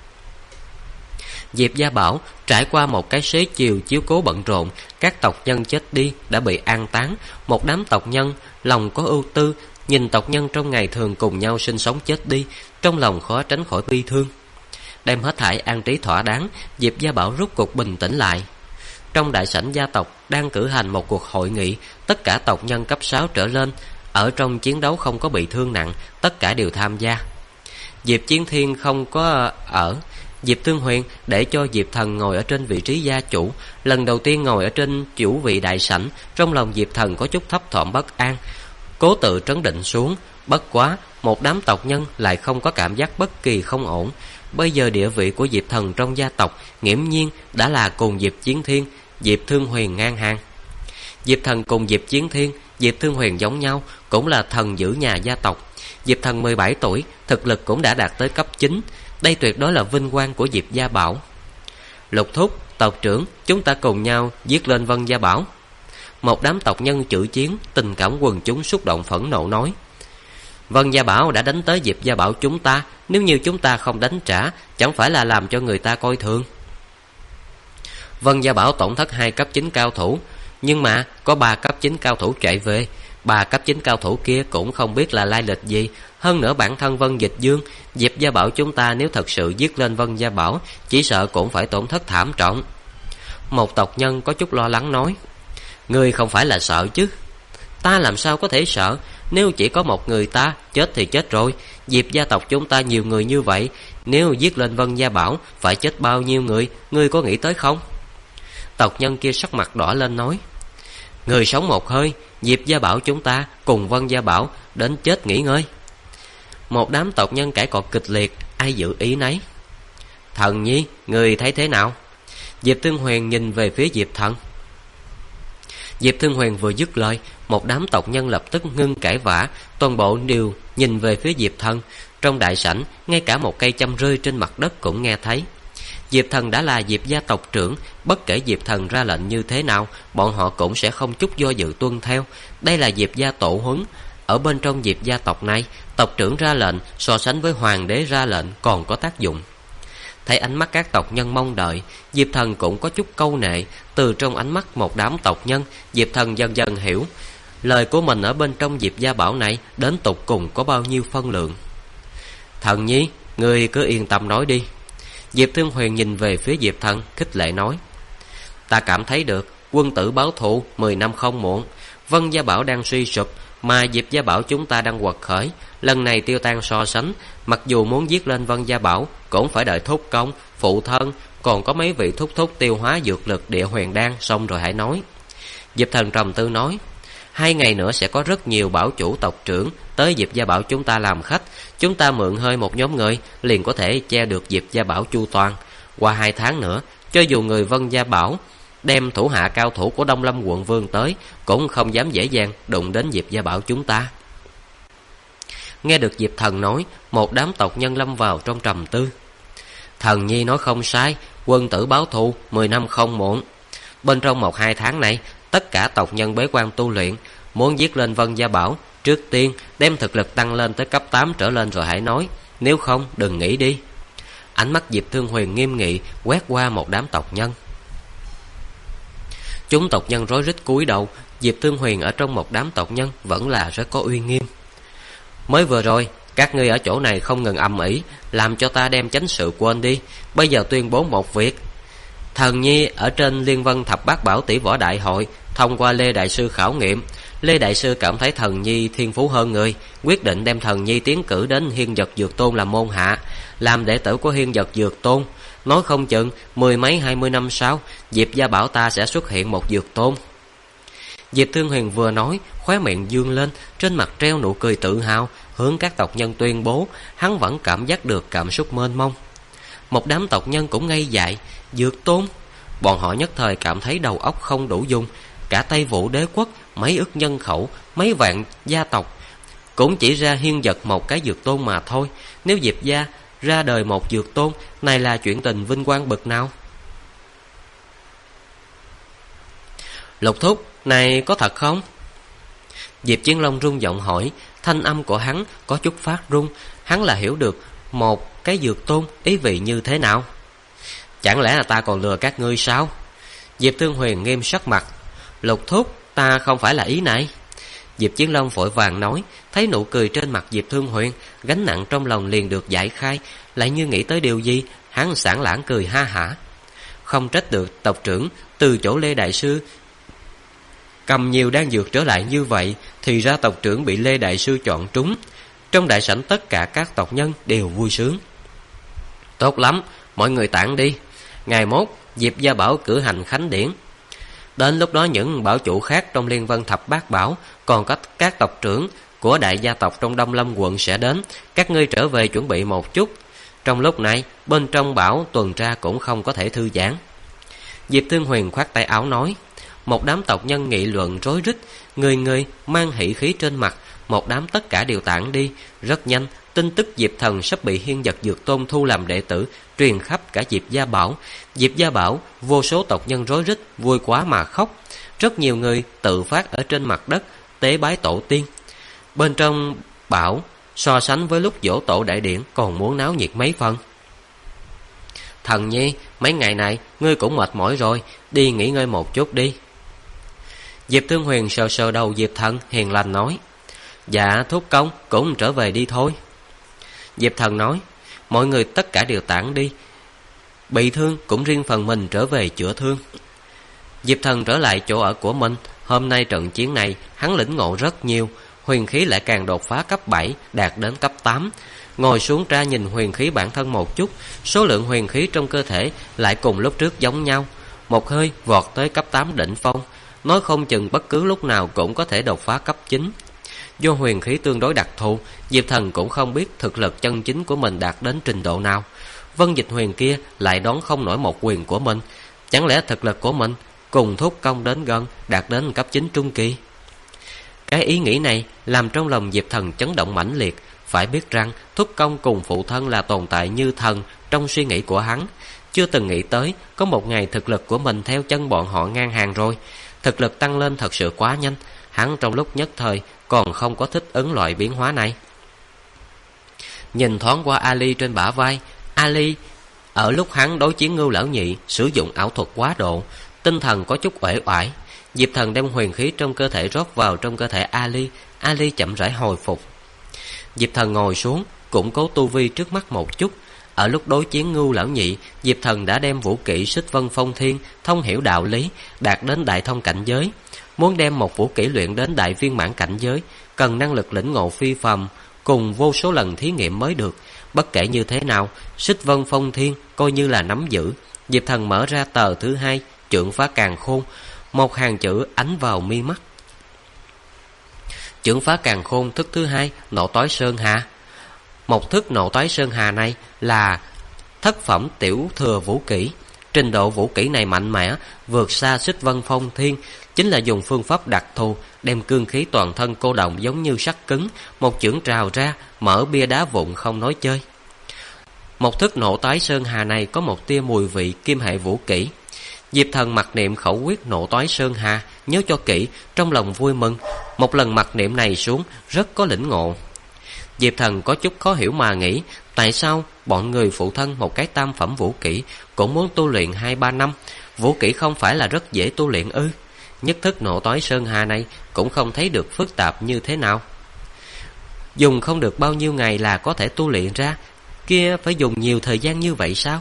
Diệp Gia Bảo trải qua một cái xế chiều chiếu cố bận rộn, các tộc nhân chết đi đã bị an táng. Một đám tộc nhân lòng có ưu tư, nhìn tộc nhân trong ngày thường cùng nhau sinh sống chết đi, trong lòng khó tránh khỏi bi thương. Đem hết thảy an trí thỏa đáng, Diệp Gia Bảo rút cục bình tĩnh lại. Trong đại sảnh gia tộc đang cử hành một cuộc hội nghị, tất cả tộc nhân cấp 6 trở lên ở trong chiến đấu không có bị thương nặng, tất cả đều tham gia. Diệp Chiến Thiên không có ở. Diệp Thương Huyền để cho Diệp Thần ngồi ở trên vị trí gia chủ, lần đầu tiên ngồi ở trên chủ vị đại sảnh. Trong lòng Diệp Thần có chút thấp thỏm bất an, cố tự trấn định xuống. Bất quá một đám tộc nhân lại không có cảm giác bất kỳ không ổn. Bây giờ địa vị của Diệp Thần trong gia tộc nghiễm nhiên đã là cùng Diệp Chiến Thiên, Diệp Thương Huyền ngang hàng. Diệp Thần cùng Diệp Chiến Thiên, Diệp Thương Huyền giống nhau, cũng là thần giữ nhà gia tộc. Diệp Thần 17 tuổi, thực lực cũng đã đạt tới cấp 9. Đây tuyệt đối là vinh quang của Diệp Gia Bảo. Lục thúc, tộc trưởng, chúng ta cùng nhau giết lên Vân Gia Bảo. Một đám tộc nhân chửi chiến, tình cảm quần chúng xúc động phẫn nộ nói: Vân Gia Bảo đã đánh tới Diệp Gia Bảo chúng ta, nếu như chúng ta không đánh trả, chẳng phải là làm cho người ta coi thường. Vân Gia Bảo tổn thất 2 cấp 9 cao thủ, nhưng mà có 3 cấp 9 cao thủ chạy về. 3 cấp 9 cao thủ kia cũng không biết là lai lịch gì. Hơn nữa bản thân Vân Dịch Dương, Diệp Gia Bảo chúng ta nếu thật sự giết lên Vân Gia Bảo, chỉ sợ cũng phải tổn thất thảm trọng. Một tộc nhân có chút lo lắng nói: Ngươi không phải là sợ chứ? Ta làm sao có thể sợ? Nếu chỉ có một người ta, chết thì chết rồi. Diệp gia tộc chúng ta nhiều người như vậy, nếu giết lên Vân Gia Bảo, phải chết bao nhiêu người, ngươi có nghĩ tới không? Tộc nhân kia sắc mặt đỏ lên nói: Người sống một hơi, Diệp Gia Bảo chúng ta cùng Vân Gia Bảo đến chết nghỉ ngơi. Một đám tộc nhân cãi cọ kịch liệt, ai giữ ý nấy. Thần Nhi, người thấy thế nào? Diệp Thương Huyền nhìn về phía Diệp Thần. Diệp Thương Huyền vừa dứt lời, một đám tộc nhân lập tức ngưng cãi vã, toàn bộ đều nhìn về phía Diệp Thần. Trong đại sảnh, ngay cả một cây châm rơi trên mặt đất cũng nghe thấy. Diệp Thần đã là Diệp gia tộc trưởng, bất kể Diệp Thần ra lệnh như thế nào, bọn họ cũng sẽ không chút do dự tuân theo. Đây là Diệp gia tổ huấn. Ở bên trong Diệp gia tộc này, tộc trưởng ra lệnh so sánh với hoàng đế ra lệnh còn có tác dụng. Thấy ánh mắt các tộc nhân mong đợi, Diệp Thần cũng có chút câu nệ. Từ trong ánh mắt một đám tộc nhân, Diệp Thần dần dần hiểu lời của mình ở bên trong Diệp Gia Bảo này đến tột cùng có bao nhiêu phân lượng. Thần Nhi, ngươi cứ yên tâm nói đi. Diệp Thương Huyền nhìn về phía Diệp Thần, khích lệ nói: Ta cảm thấy được, quân tử báo thù 10 năm không muộn. Vân Gia Bảo đang suy sụp, mà Diệp Gia Bảo chúng ta đang quật khởi. Lần này tiêu tan so sánh, mặc dù muốn giết lên Vân Gia Bảo, cũng phải đợi thúc công, phụ thân, còn có mấy vị thúc thúc tiêu hóa dược lực địa huyền đan, xong rồi hãy nói. Diệp Thần trầm tư nói: 2 ngày nữa sẽ có rất nhiều bảo chủ tộc trưởng tới Diệp Gia Bảo chúng ta làm khách. Chúng ta mượn hơi một nhóm người, liền có thể che được Diệp Gia Bảo chu toàn. Qua 2 tháng nữa, cho dù người Vân Gia Bảo đem thủ hạ cao thủ của Đông Lâm quận vương tới, cũng không dám dễ dàng đụng đến Diệp Gia Bảo chúng ta. Nghe được Diệp Thần nói, một đám tộc nhân lâm vào trong trầm tư. Thần Nhi nói không sai, quân tử báo thù 10 năm không muộn. Bên trong 1-2 tháng này, tất cả tộc nhân bế quan tu luyện, muốn giết lên Vân Gia Bảo, trước tiên đem thực lực tăng lên tới cấp 8 trở lên rồi hãy nói, nếu không đừng nghĩ đi. Ánh mắt Diệp Thương Huyền nghiêm nghị quét qua một đám tộc nhân. Chúng tộc nhân rối rít cúi đầu. Diệp Thương Huyền ở trong một đám tộc nhân vẫn là rất có uy nghiêm. Mới vừa rồi các ngươi ở chỗ này không ngừng ầm ĩ, làm cho ta đem chánh sự quên đi. Bây giờ tuyên bố một việc. Thần Nhi ở trên Liên Vân Thập Bát Bảo tỷ võ đại hội thông qua Lê Đại Sư khảo nghiệm. Lê Đại Sư cảm thấy Thần Nhi thiên phú hơn người, quyết định đem Thần Nhi tiến cử đến Hiên Vật Dược Tôn làm môn hạ, làm đệ tử của Hiên Vật Dược Tôn. Nói không chừng 10 mấy 20 năm sau, Diệp Gia Bảo ta sẽ xuất hiện một Dược Tôn. Diệp Thương Huyền vừa nói, khóe miệng dương lên, trên mặt treo nụ cười tự hào, hướng các tộc nhân tuyên bố. Hắn vẫn cảm giác được cảm xúc mênh mông. Một đám tộc nhân cũng ngây dại. Dược Tôn? Bọn họ nhất thời cảm thấy đầu óc không đủ dùng. Cả Tây Vũ Đế quốc, mấy ức nhân khẩu, mấy vạn gia tộc, cũng chỉ ra Hiên Vật một cái Dược Tôn mà thôi. Nếu Diệp gia ra đời một Dược Tôn, này là chuyện tình vinh quang bậc nào? Lục thúc, này có thật không? Diệp Chiến Long rung giọng hỏi. Thanh âm của hắn có chút phát run. Hắn là hiểu được một cái Dược Tôn ý vị như thế nào. Chẳng lẽ là ta còn lừa các ngươi sao? Diệp Thương Huyền nghiêm sắc mặt. Lục thúc, ta không phải là ý này. Diệp Chiến Long vội vàng nói. Thấy nụ cười trên mặt Diệp Thương Huyền, gánh nặng trong lòng liền được giải khai. Lại như nghĩ tới điều gì, hắn sảng lãng cười ha hả. Không trách được tộc trưởng từ chỗ Lê Đại Sư cầm nhiều đan dược trở lại như vậy, thì ra tộc trưởng bị Lê Đại Sư chọn trúng. Trong đại sảnh tất cả các tộc nhân đều vui sướng. Tốt lắm, mọi người tản đi. Ngày mốt Diệp Gia Bảo cử hành khánh điển. Đến lúc đó những bảo chủ khác trong Liên Vân Thập Bát Bảo, còn có các tộc trưởng của đại gia tộc trong Đông Lâm quận sẽ đến. Các ngươi trở về chuẩn bị một chút. Trong lúc này bên trong bảo tuần tra cũng không có thể thư giãn. Diệp Thương Huyền khoát tay áo nói. Một đám tộc nhân nghị luận rối rít, người người mang hỉ khí trên mặt. Một đám tất cả đều tản đi. Rất nhanh tin tức Diệp Thần sắp bị Hiên Vật Dược Tôn thu làm đệ tử truyền khắp cả Diệp Gia Bảo. Diệp Gia Bảo vô số tộc nhân rối rít, vui quá mà khóc. Rất nhiều người tự phát ở trên mặt đất tế bái tổ tiên. Bên trong bảo so sánh với lúc giỗ tổ đại điển còn muốn náo nhiệt mấy phần. Thần nhi, mấy ngày này ngươi cũng mệt mỏi rồi, đi nghỉ ngơi một chút đi. Diệp Thương Huyền sờ sờ đầu Diệp Thần, hiền lành nói. Dạ thúc công cũng trở về đi thôi. Diệp Thần nói, mọi người tất cả đều tản đi, bị thương cũng riêng phần mình trở về chữa thương. Diệp Thần trở lại chỗ ở của mình. Hôm nay trận chiến này hắn lĩnh ngộ rất nhiều, huyền khí lại càng đột phá cấp 7, đạt đến cấp 8. Ngồi xuống tra nhìn huyền khí bản thân một chút, số lượng huyền khí trong cơ thể lại cùng lúc trước giống nhau, một hơi vọt tới cấp 8 đỉnh phong, nói không chừng bất cứ lúc nào cũng có thể đột phá cấp 9. Do huyền khí tương đối đặc thù, Diệp Thần cũng không biết thực lực chân chính của mình đạt đến trình độ nào. Vân Dịch Huyền kia lại đón không nổi một quyền của mình, chẳng lẽ thực lực của mình cùng thúc công đến gần, đạt đến cấp 9 trung kỳ? Cái ý nghĩ này làm trong lòng Diệp Thần chấn động mãnh liệt. Phải biết rằng thúc công cùng phụ thân là tồn tại như thần trong suy nghĩ của hắn. Chưa từng nghĩ tới có một ngày thực lực của mình theo chân bọn họ ngang hàng rồi. Thực lực tăng lên thật sự quá nhanh, hắn trong lúc nhất thời còn không có thích ứng loại biến hóa này. Nhìn thoáng qua Ali trên bả vai, Ali ở lúc hắn đối chiến Ngưu lão nhị sử dụng ảo thuật quá độ, tinh thần có chút uể oải. Diệp Thần đem huyền khí trong cơ thể rót vào trong cơ thể Ali, Ali chậm rãi hồi phục. Diệp Thần ngồi xuống, củng cố tu vi trước mắt một chút. Ở lúc đối chiến Ngưu lão nhị, Diệp Thần đã đem vũ kỹ Xích Vân Phong Thiên thông hiểu đạo lý, đạt đến đại thông cảnh giới. Muốn đem một vũ kỹ luyện đến đại viên mãn cảnh giới, cần năng lực lĩnh ngộ phi phàm cùng vô số lần thí nghiệm mới được. Bất kể như thế nào, Xích Vân Phong Thiên coi như là nắm giữ. Diệp Thần mở ra tờ thứ hai, Chưởng Phá Càn Khôn, một hàng chữ ánh vào mi mắt. Chưởng Phá Càn Khôn thức thứ hai, Nộ Toái Sơn Hà. Một thức Nộ Toái Sơn Hà này là thất phẩm tiểu thừa vũ kỹ. Trình độ vũ kỹ này mạnh mẽ, vượt xa Xích Vân Phong Thiên, chính là dùng phương pháp đặc thù, đem cương khí toàn thân cô động giống như sắt cứng, một chưởng trào ra, mở bia đá vụn không nói chơi. Một thức Nộ Toái Sơn Hà này có một tia mùi vị kim hệ vũ kỹ. Diệp Thần mặc niệm khẩu quyết Nộ Toái Sơn Hà, nhớ cho kỹ, trong lòng vui mừng. Một lần mặc niệm này xuống, rất có lĩnh ngộ. Diệp Thần có chút khó hiểu mà nghĩ, tại sao bọn người phụ thân một cái tam phẩm vũ kỹ cũng muốn tu luyện 2-3 năm? Vũ kỹ không phải là rất dễ tu luyện ư? Nhất thức Nộ Toái Sơn Hà này cũng không thấy được phức tạp như thế nào. Dùng không được bao nhiêu ngày là có thể tu luyện ra, kia phải dùng nhiều thời gian như vậy sao?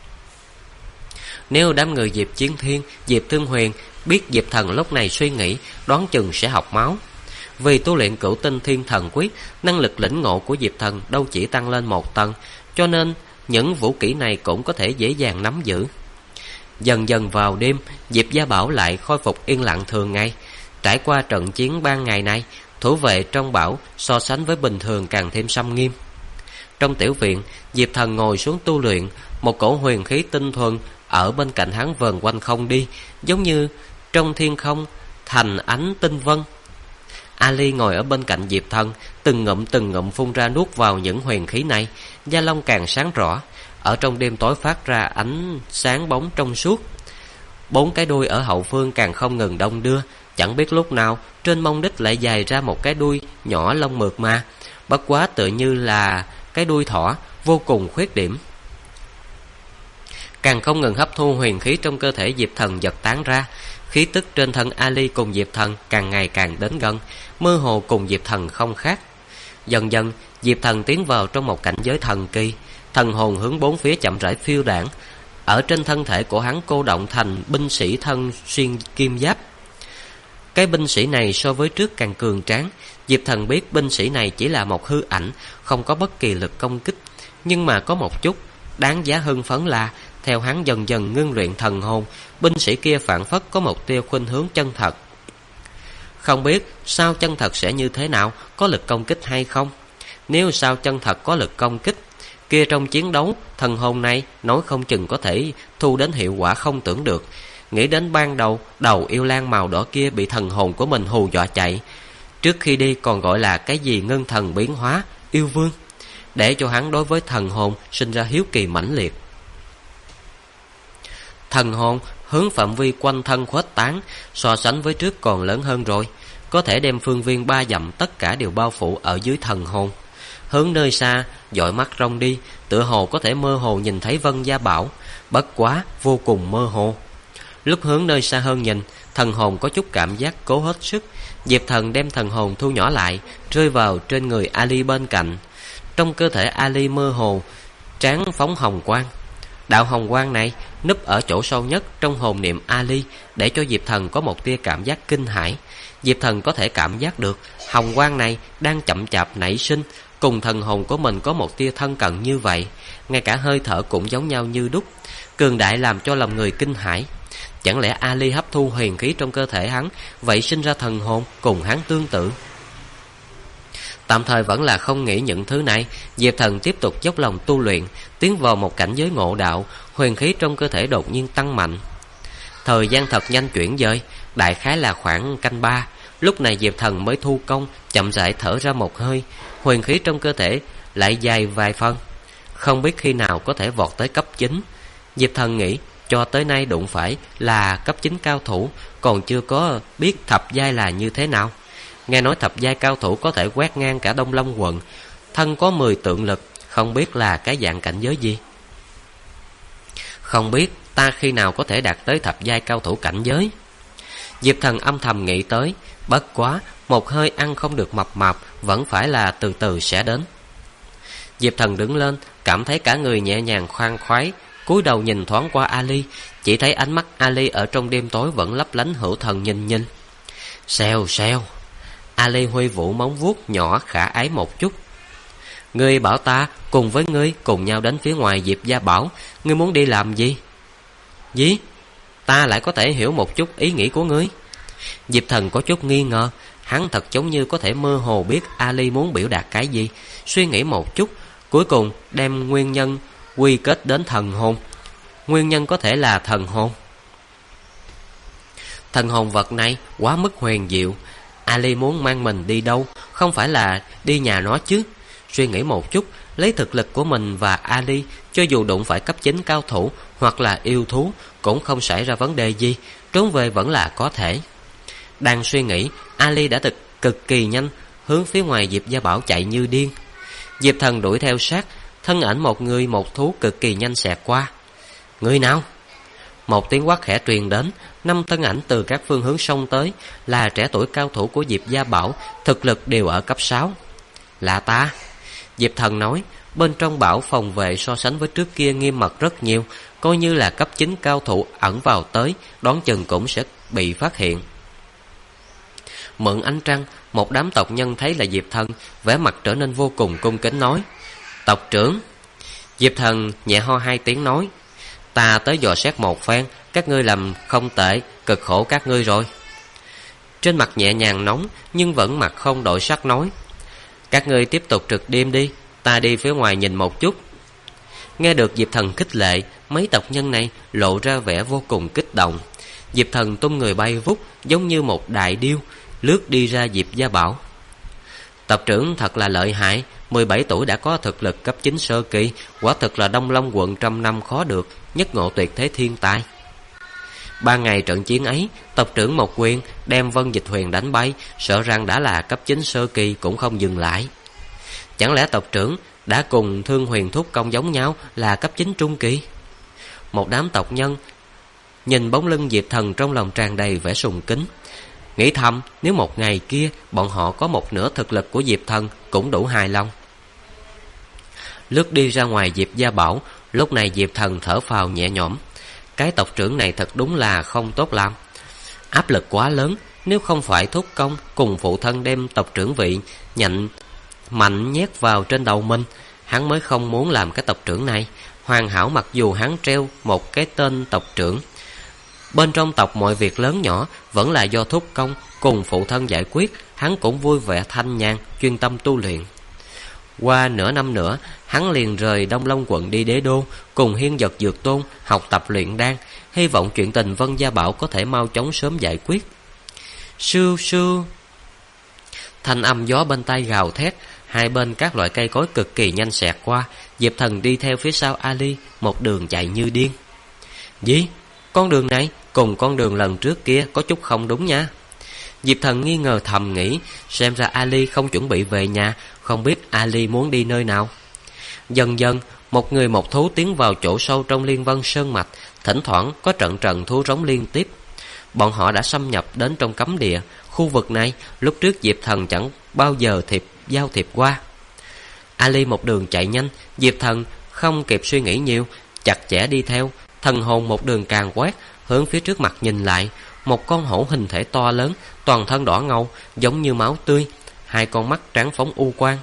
Nếu đám người Diệp Chiến Thiên, Diệp Thương Huyền biết Diệp Thần lúc này suy nghĩ, đoán chừng sẽ học máu. Vì tu luyện Cửu Tinh Thiên Thần Quyết, năng lực lĩnh ngộ của Diệp Thần đâu chỉ tăng lên một tầng, cho nên những vũ kỹ này cũng có thể dễ dàng nắm giữ. Dần dần vào đêm, Diệp Gia Bảo lại khôi phục yên lặng thường ngày. Trải qua trận chiến ban ngày này, thủ vệ trong bảo so sánh với bình thường càng thêm xâm nghiêm. Trong tiểu viện, Diệp Thần ngồi xuống tu luyện, một cổ huyền khí tinh thuần ở bên cạnh hắn vờn quanh không đi, giống như trong thiên không thành ánh tinh vân. Ali ngồi ở bên cạnh Diệp Thần, từng ngụm phun ra nuốt vào những huyền khí này, da lông càng sáng rõ, ở trong đêm tối phát ra ánh sáng bóng trong suốt. 4 cái đuôi ở hậu phương càng không ngừng đong đưa, chẳng biết lúc nào trên mông đít lại dài ra một cái đuôi nhỏ lông mượt mà, bất quá tựa như là cái đuôi thỏ, vô cùng khuyết điểm. Càng không ngừng hấp thu huyền khí trong cơ thể Diệp Thần giật tán ra. Khí tức trên thân Ali cùng Diệp Thần càng ngày càng đến gần, mơ hồ cùng Diệp Thần không khác. Dần dần, Diệp Thần tiến vào trong một cảnh giới thần kỳ, thần hồn hướng bốn phía chậm rãi phiêu đãng. Ở trên thân thể của hắn cô động thành binh sĩ thân xuyên kim giáp. Cái binh sĩ này so với trước càng cường tráng. Diệp Thần biết binh sĩ này chỉ là một hư ảnh, không có bất kỳ lực công kích. Nhưng mà có một chút đáng giá hưng phấn là theo hắn dần dần ngưng luyện thần hồn, binh sĩ kia phảng phất có một tia khuynh hướng chân thật. Không biết sao chân thật sẽ như thế nào, có lực công kích hay không? Nếu sao chân thật có lực công kích, kia trong chiến đấu thần hồn này nói không chừng có thể thu đến hiệu quả không tưởng được. Nghĩ đến ban đầu đầu yêu lang màu đỏ kia bị thần hồn của mình hù dọa chạy, trước khi đi còn gọi là cái gì ngân thần biến hóa, yêu vương. để cho hắn đối với thần hồn sinh ra hiếu kỳ mãnh liệt. Thần hồn hướng phạm vi quanh thân khuếch tán, so sánh với trước còn lớn hơn rồi, có thể đem phương viên 3 dặm tất cả đều bao phủ ở dưới thần hồn. Hướng nơi xa, dõi mắt rong đi, tựa hồ có thể mơ hồ nhìn thấy Vân Gia Bảo, bất quá vô cùng mơ hồ. Lúc hướng nơi xa hơn nhìn, thần hồn có chút cảm giác cố hết sức. Diệp Thần đem thần hồn thu nhỏ lại, rơi vào trên người Ali bên cạnh. Trong cơ thể Ali mơ hồ trán phóng hồng quang. Đạo hồng quang này núp ở chỗ sâu nhất trong hồn niệm Ali, để cho Diệp Thần có một tia cảm giác kinh hãi. Diệp Thần có thể cảm giác được hồng quang này đang chậm chạp nảy sinh, cùng thần hồn của mình có một tia thân cận như vậy, ngay cả hơi thở cũng giống nhau như đúc, cường đại làm cho lòng người kinh hãi. Chẳng lẽ Ali hấp thu huyền khí trong cơ thể hắn, vậy sinh ra thần hồn cùng hắn tương tự? Tạm thời vẫn là không nghĩ những thứ này, Diệp Thần tiếp tục dốc lòng tu luyện, tiến vào một cảnh giới ngộ đạo, huyền khí trong cơ thể đột nhiên tăng mạnh. Thời gian thật nhanh chuyển dời, đại khái là khoảng canh 3. Lúc này Diệp Thần mới thu công, chậm rãi thở ra một hơi, huyền khí trong cơ thể lại dài vài phân, không biết khi nào có thể vọt tới cấp 9. Diệp Thần nghĩ, cho tới nay đụng phải là cấp 9 cao thủ, còn chưa có biết thập giai là như thế nào. Nghe nói thập giai cao thủ có thể quét ngang cả Đông Long quận, thân có 10 tượng lực, không biết là cái dạng cảnh giới gì. Không biết ta khi nào có thể đạt tới thập giai cao thủ cảnh giới. Diệp Thần âm thầm nghĩ tới, bất quá một hơi ăn không được mập mạp, vẫn phải là từ từ sẽ đến. Diệp Thần đứng lên, cảm thấy cả người nhẹ nhàng khoan khoái, cúi đầu nhìn thoáng qua Ali, chỉ thấy ánh mắt Ali ở trong đêm tối vẫn lấp lánh hữu thần nhìn nhìn. Xèo xèo. Ali huy vũ móng vuốt nhỏ khả ái một chút. Ngươi bảo ta cùng với ngươi cùng nhau đến phía ngoài Diệp Gia Bảo, ngươi muốn đi làm gì? Gì? Ta lại có thể hiểu một chút ý nghĩ của ngươi. Diệp Thần có chút nghi ngờ, hắn thật giống như có thể mơ hồ biết Ali muốn biểu đạt cái gì. Suy nghĩ một chút, cuối cùng đem nguyên nhân quy kết đến thần hồn. Nguyên nhân có thể là thần hồn. Thần hồn vật này quá mức huyền diệu. Ali muốn mang mình đi đâu, không phải là đi nhà nó chứ. Suy nghĩ một chút, lấy thực lực của mình và Ali, cho dù đụng phải cấp 9 cao thủ hoặc là yêu thú, cũng không xảy ra vấn đề gì, trốn về vẫn là có thể. Đang suy nghĩ, Ali đã cực kỳ nhanh hướng phía ngoài Diệp Gia Bảo chạy như điên. Diệp Thần đuổi theo sát, thân ảnh một người một thú cực kỳ nhanh xẹt qua. Người nào? Một tiếng quát khẽ truyền đến, 5 thân ảnh từ các phương hướng xông tới, là trẻ tuổi cao thủ của Diệp Gia Bảo, thực lực đều ở cấp 6. Là ta. Diệp Thần nói, bên trong bảo phòng vệ so sánh với trước kia nghiêm mật rất nhiều, coi như là cấp 9 cao thủ ẩn vào tới, đoán chừng cũng sẽ bị phát hiện. Mượn ánh trăng, một đám tộc nhân thấy là Diệp Thần, vẻ mặt trở nên vô cùng cung kính nói: Tộc trưởng. Diệp Thần nhẹ ho 2 tiếng nói: Ta tới dò xét một phen, các ngươi làm không tệ, cực khổ các ngươi rồi. Trên mặt nhẹ nhàng nóng, nhưng vẫn mặt không đổi sắc nói: Các ngươi tiếp tục trực đêm đi, ta đi phía ngoài nhìn một chút. Nghe được Diệp Thần khích lệ, mấy tộc nhân này lộ ra vẻ vô cùng kích động. Diệp Thần tung người bay vút, giống như một đại điêu, lướt đi ra Diệp Gia Bảo. Tộc trưởng thật là lợi hại, 17 tuổi đã có thực lực cấp 9 sơ kỳ, quả thực là Đông Long quận trăm năm khó được, nhất ngộ tuyệt thế thiên tài. 3 ngày trận chiến ấy, tộc trưởng một quyền đem Vân Dịch Huyền đánh bay, sợ rằng đã là cấp 9 sơ kỳ cũng không dừng lại. Chẳng lẽ tộc trưởng đã cùng Thương Huyền Thúc Công giống nhau là cấp 9 trung kỳ? Một đám tộc nhân nhìn bóng lưng Diệp Thần trong lòng tràn đầy vẻ sùng kính, nghĩ thầm nếu một ngày kia bọn họ có một nửa thực lực của Diệp Thần cũng đủ hài lòng. Lướt đi ra ngoài Diệp Gia Bảo, lúc này Diệp Thần thở phào nhẹ nhõm. Cái tộc trưởng này thật đúng là không tốt làm, áp lực quá lớn. Nếu không phải Thúc Công cùng phụ thân đem tộc trưởng vị mạnh nhét vào trên đầu mình, hắn mới không muốn làm cái tộc trưởng này. Hoàn Hảo mặc dù hắn treo một cái tên tộc trưởng, bên trong tộc mọi việc lớn nhỏ vẫn là do Thúc Công cùng phụ thân giải quyết, hắn cũng vui vẻ thanh nhàn chuyên tâm tu luyện. Qua nửa năm nữa, hắn liền rời Đông Long quận đi Đế Đô, cùng Hiên Vật Dược Tôn học tập luyện đan, hy vọng chuyện tình Vân Gia Bảo có thể mau chóng sớm giải quyết. Sưu sưu. Thanh âm gió bên tai gào thét, Hai bên các loại cây cối cực kỳ nhanh xẹt qua. Diệp Thần đi theo phía sau Ali, một đường chạy như điên. Gì? Con đường này cùng con đường lần trước kia có chút không đúng nha. Diệp Thần nghi ngờ thầm nghĩ, xem ra Ali không chuẩn bị về nhà, không biết Ali muốn đi nơi nào. Dần dần, một người một thú tiến vào chỗ sâu trong Liên Vân Sơn Mạch, thỉnh thoảng có trận trận thú rống liên tiếp. Bọn họ đã xâm nhập đến trong cấm địa. Khu vực này lúc trước Diệp Thần chẳng bao giờ giao thiệp qua. Ali một đường chạy nhanh, Diệp Thần không kịp suy nghĩ nhiều, chặt chẽ đi theo. Thần hồn một đường càng quét, hướng phía trước mặt nhìn lại. Một con hổ hình thể to lớn, toàn thân đỏ ngầu, giống như máu tươi, hai con mắt trắng phóng u quang,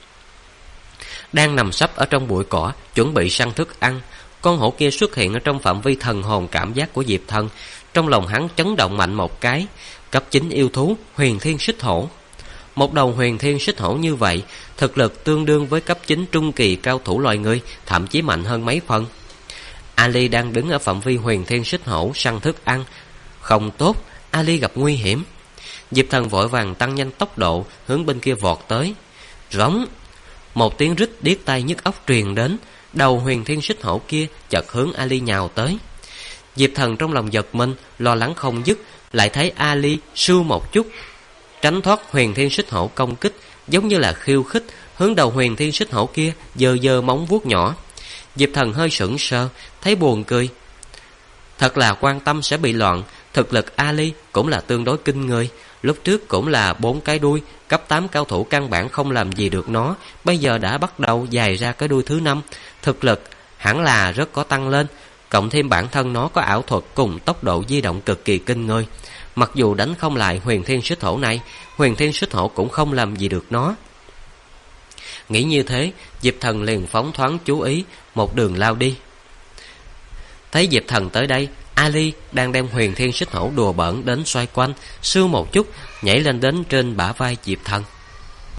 đang nằm sấp ở trong bụi cỏ, chuẩn bị săn thức ăn. Con hổ kia xuất hiện ở trong phạm vi thần hồn cảm giác của Diệp Thần. Trong lòng hắn chấn động mạnh một cái. Cấp 9 yêu thú, huyền thiên xích hổ. Một đầu huyền thiên xích hổ như vậy, thực lực tương đương với cấp 9 trung kỳ cao thủ loài người, thậm chí mạnh hơn mấy phần. Ali đang đứng ở phạm vi huyền thiên xích hổ săn thức ăn. Không tốt, Ali gặp nguy hiểm. Diệp Thần vội vàng tăng nhanh tốc độ, hướng bên kia vọt tới. Rống! Một tiếng rít điếc tai nhức óc truyền đến. Đầu huyền thiên xích hổ kia chợt hướng Ali nhào tới. Diệp Thần trong lòng giật mình, lo lắng không dứt, lại thấy Ali sưu một chút, tránh thoát huyền thiên xích hổ công kích, giống như là khiêu khích, hướng đầu huyền thiên xích hổ kia giơ giơ móng vuốt nhỏ. Diệp Thần hơi sững sờ, thấy buồn cười. Thật là quan tâm sẽ bị loạn. Thực lực Ali cũng là tương đối kinh người. Lúc trước cũng là 4 cái đuôi, cấp 8 cao thủ căn bản không làm gì được nó. Bây giờ đã bắt đầu dài ra cái đuôi thứ 5. Thực lực hẳn là rất có tăng lên. Cộng thêm bản thân nó có ảo thuật cùng tốc độ di động cực kỳ kinh người. Mặc dù đánh không lại huyền thiên xích hổ này, huyền thiên xích hổ cũng không làm gì được nó. Nghĩ như thế, Diệp Thần liền phóng thoáng chú ý, một đường lao đi. Thấy Diệp Thần tới đây, Ali đang đem huyền thiên xích hổ đùa bỡn đến xoay quanh, sưu một chút, nhảy lên đến trên bả vai Diệp Thần.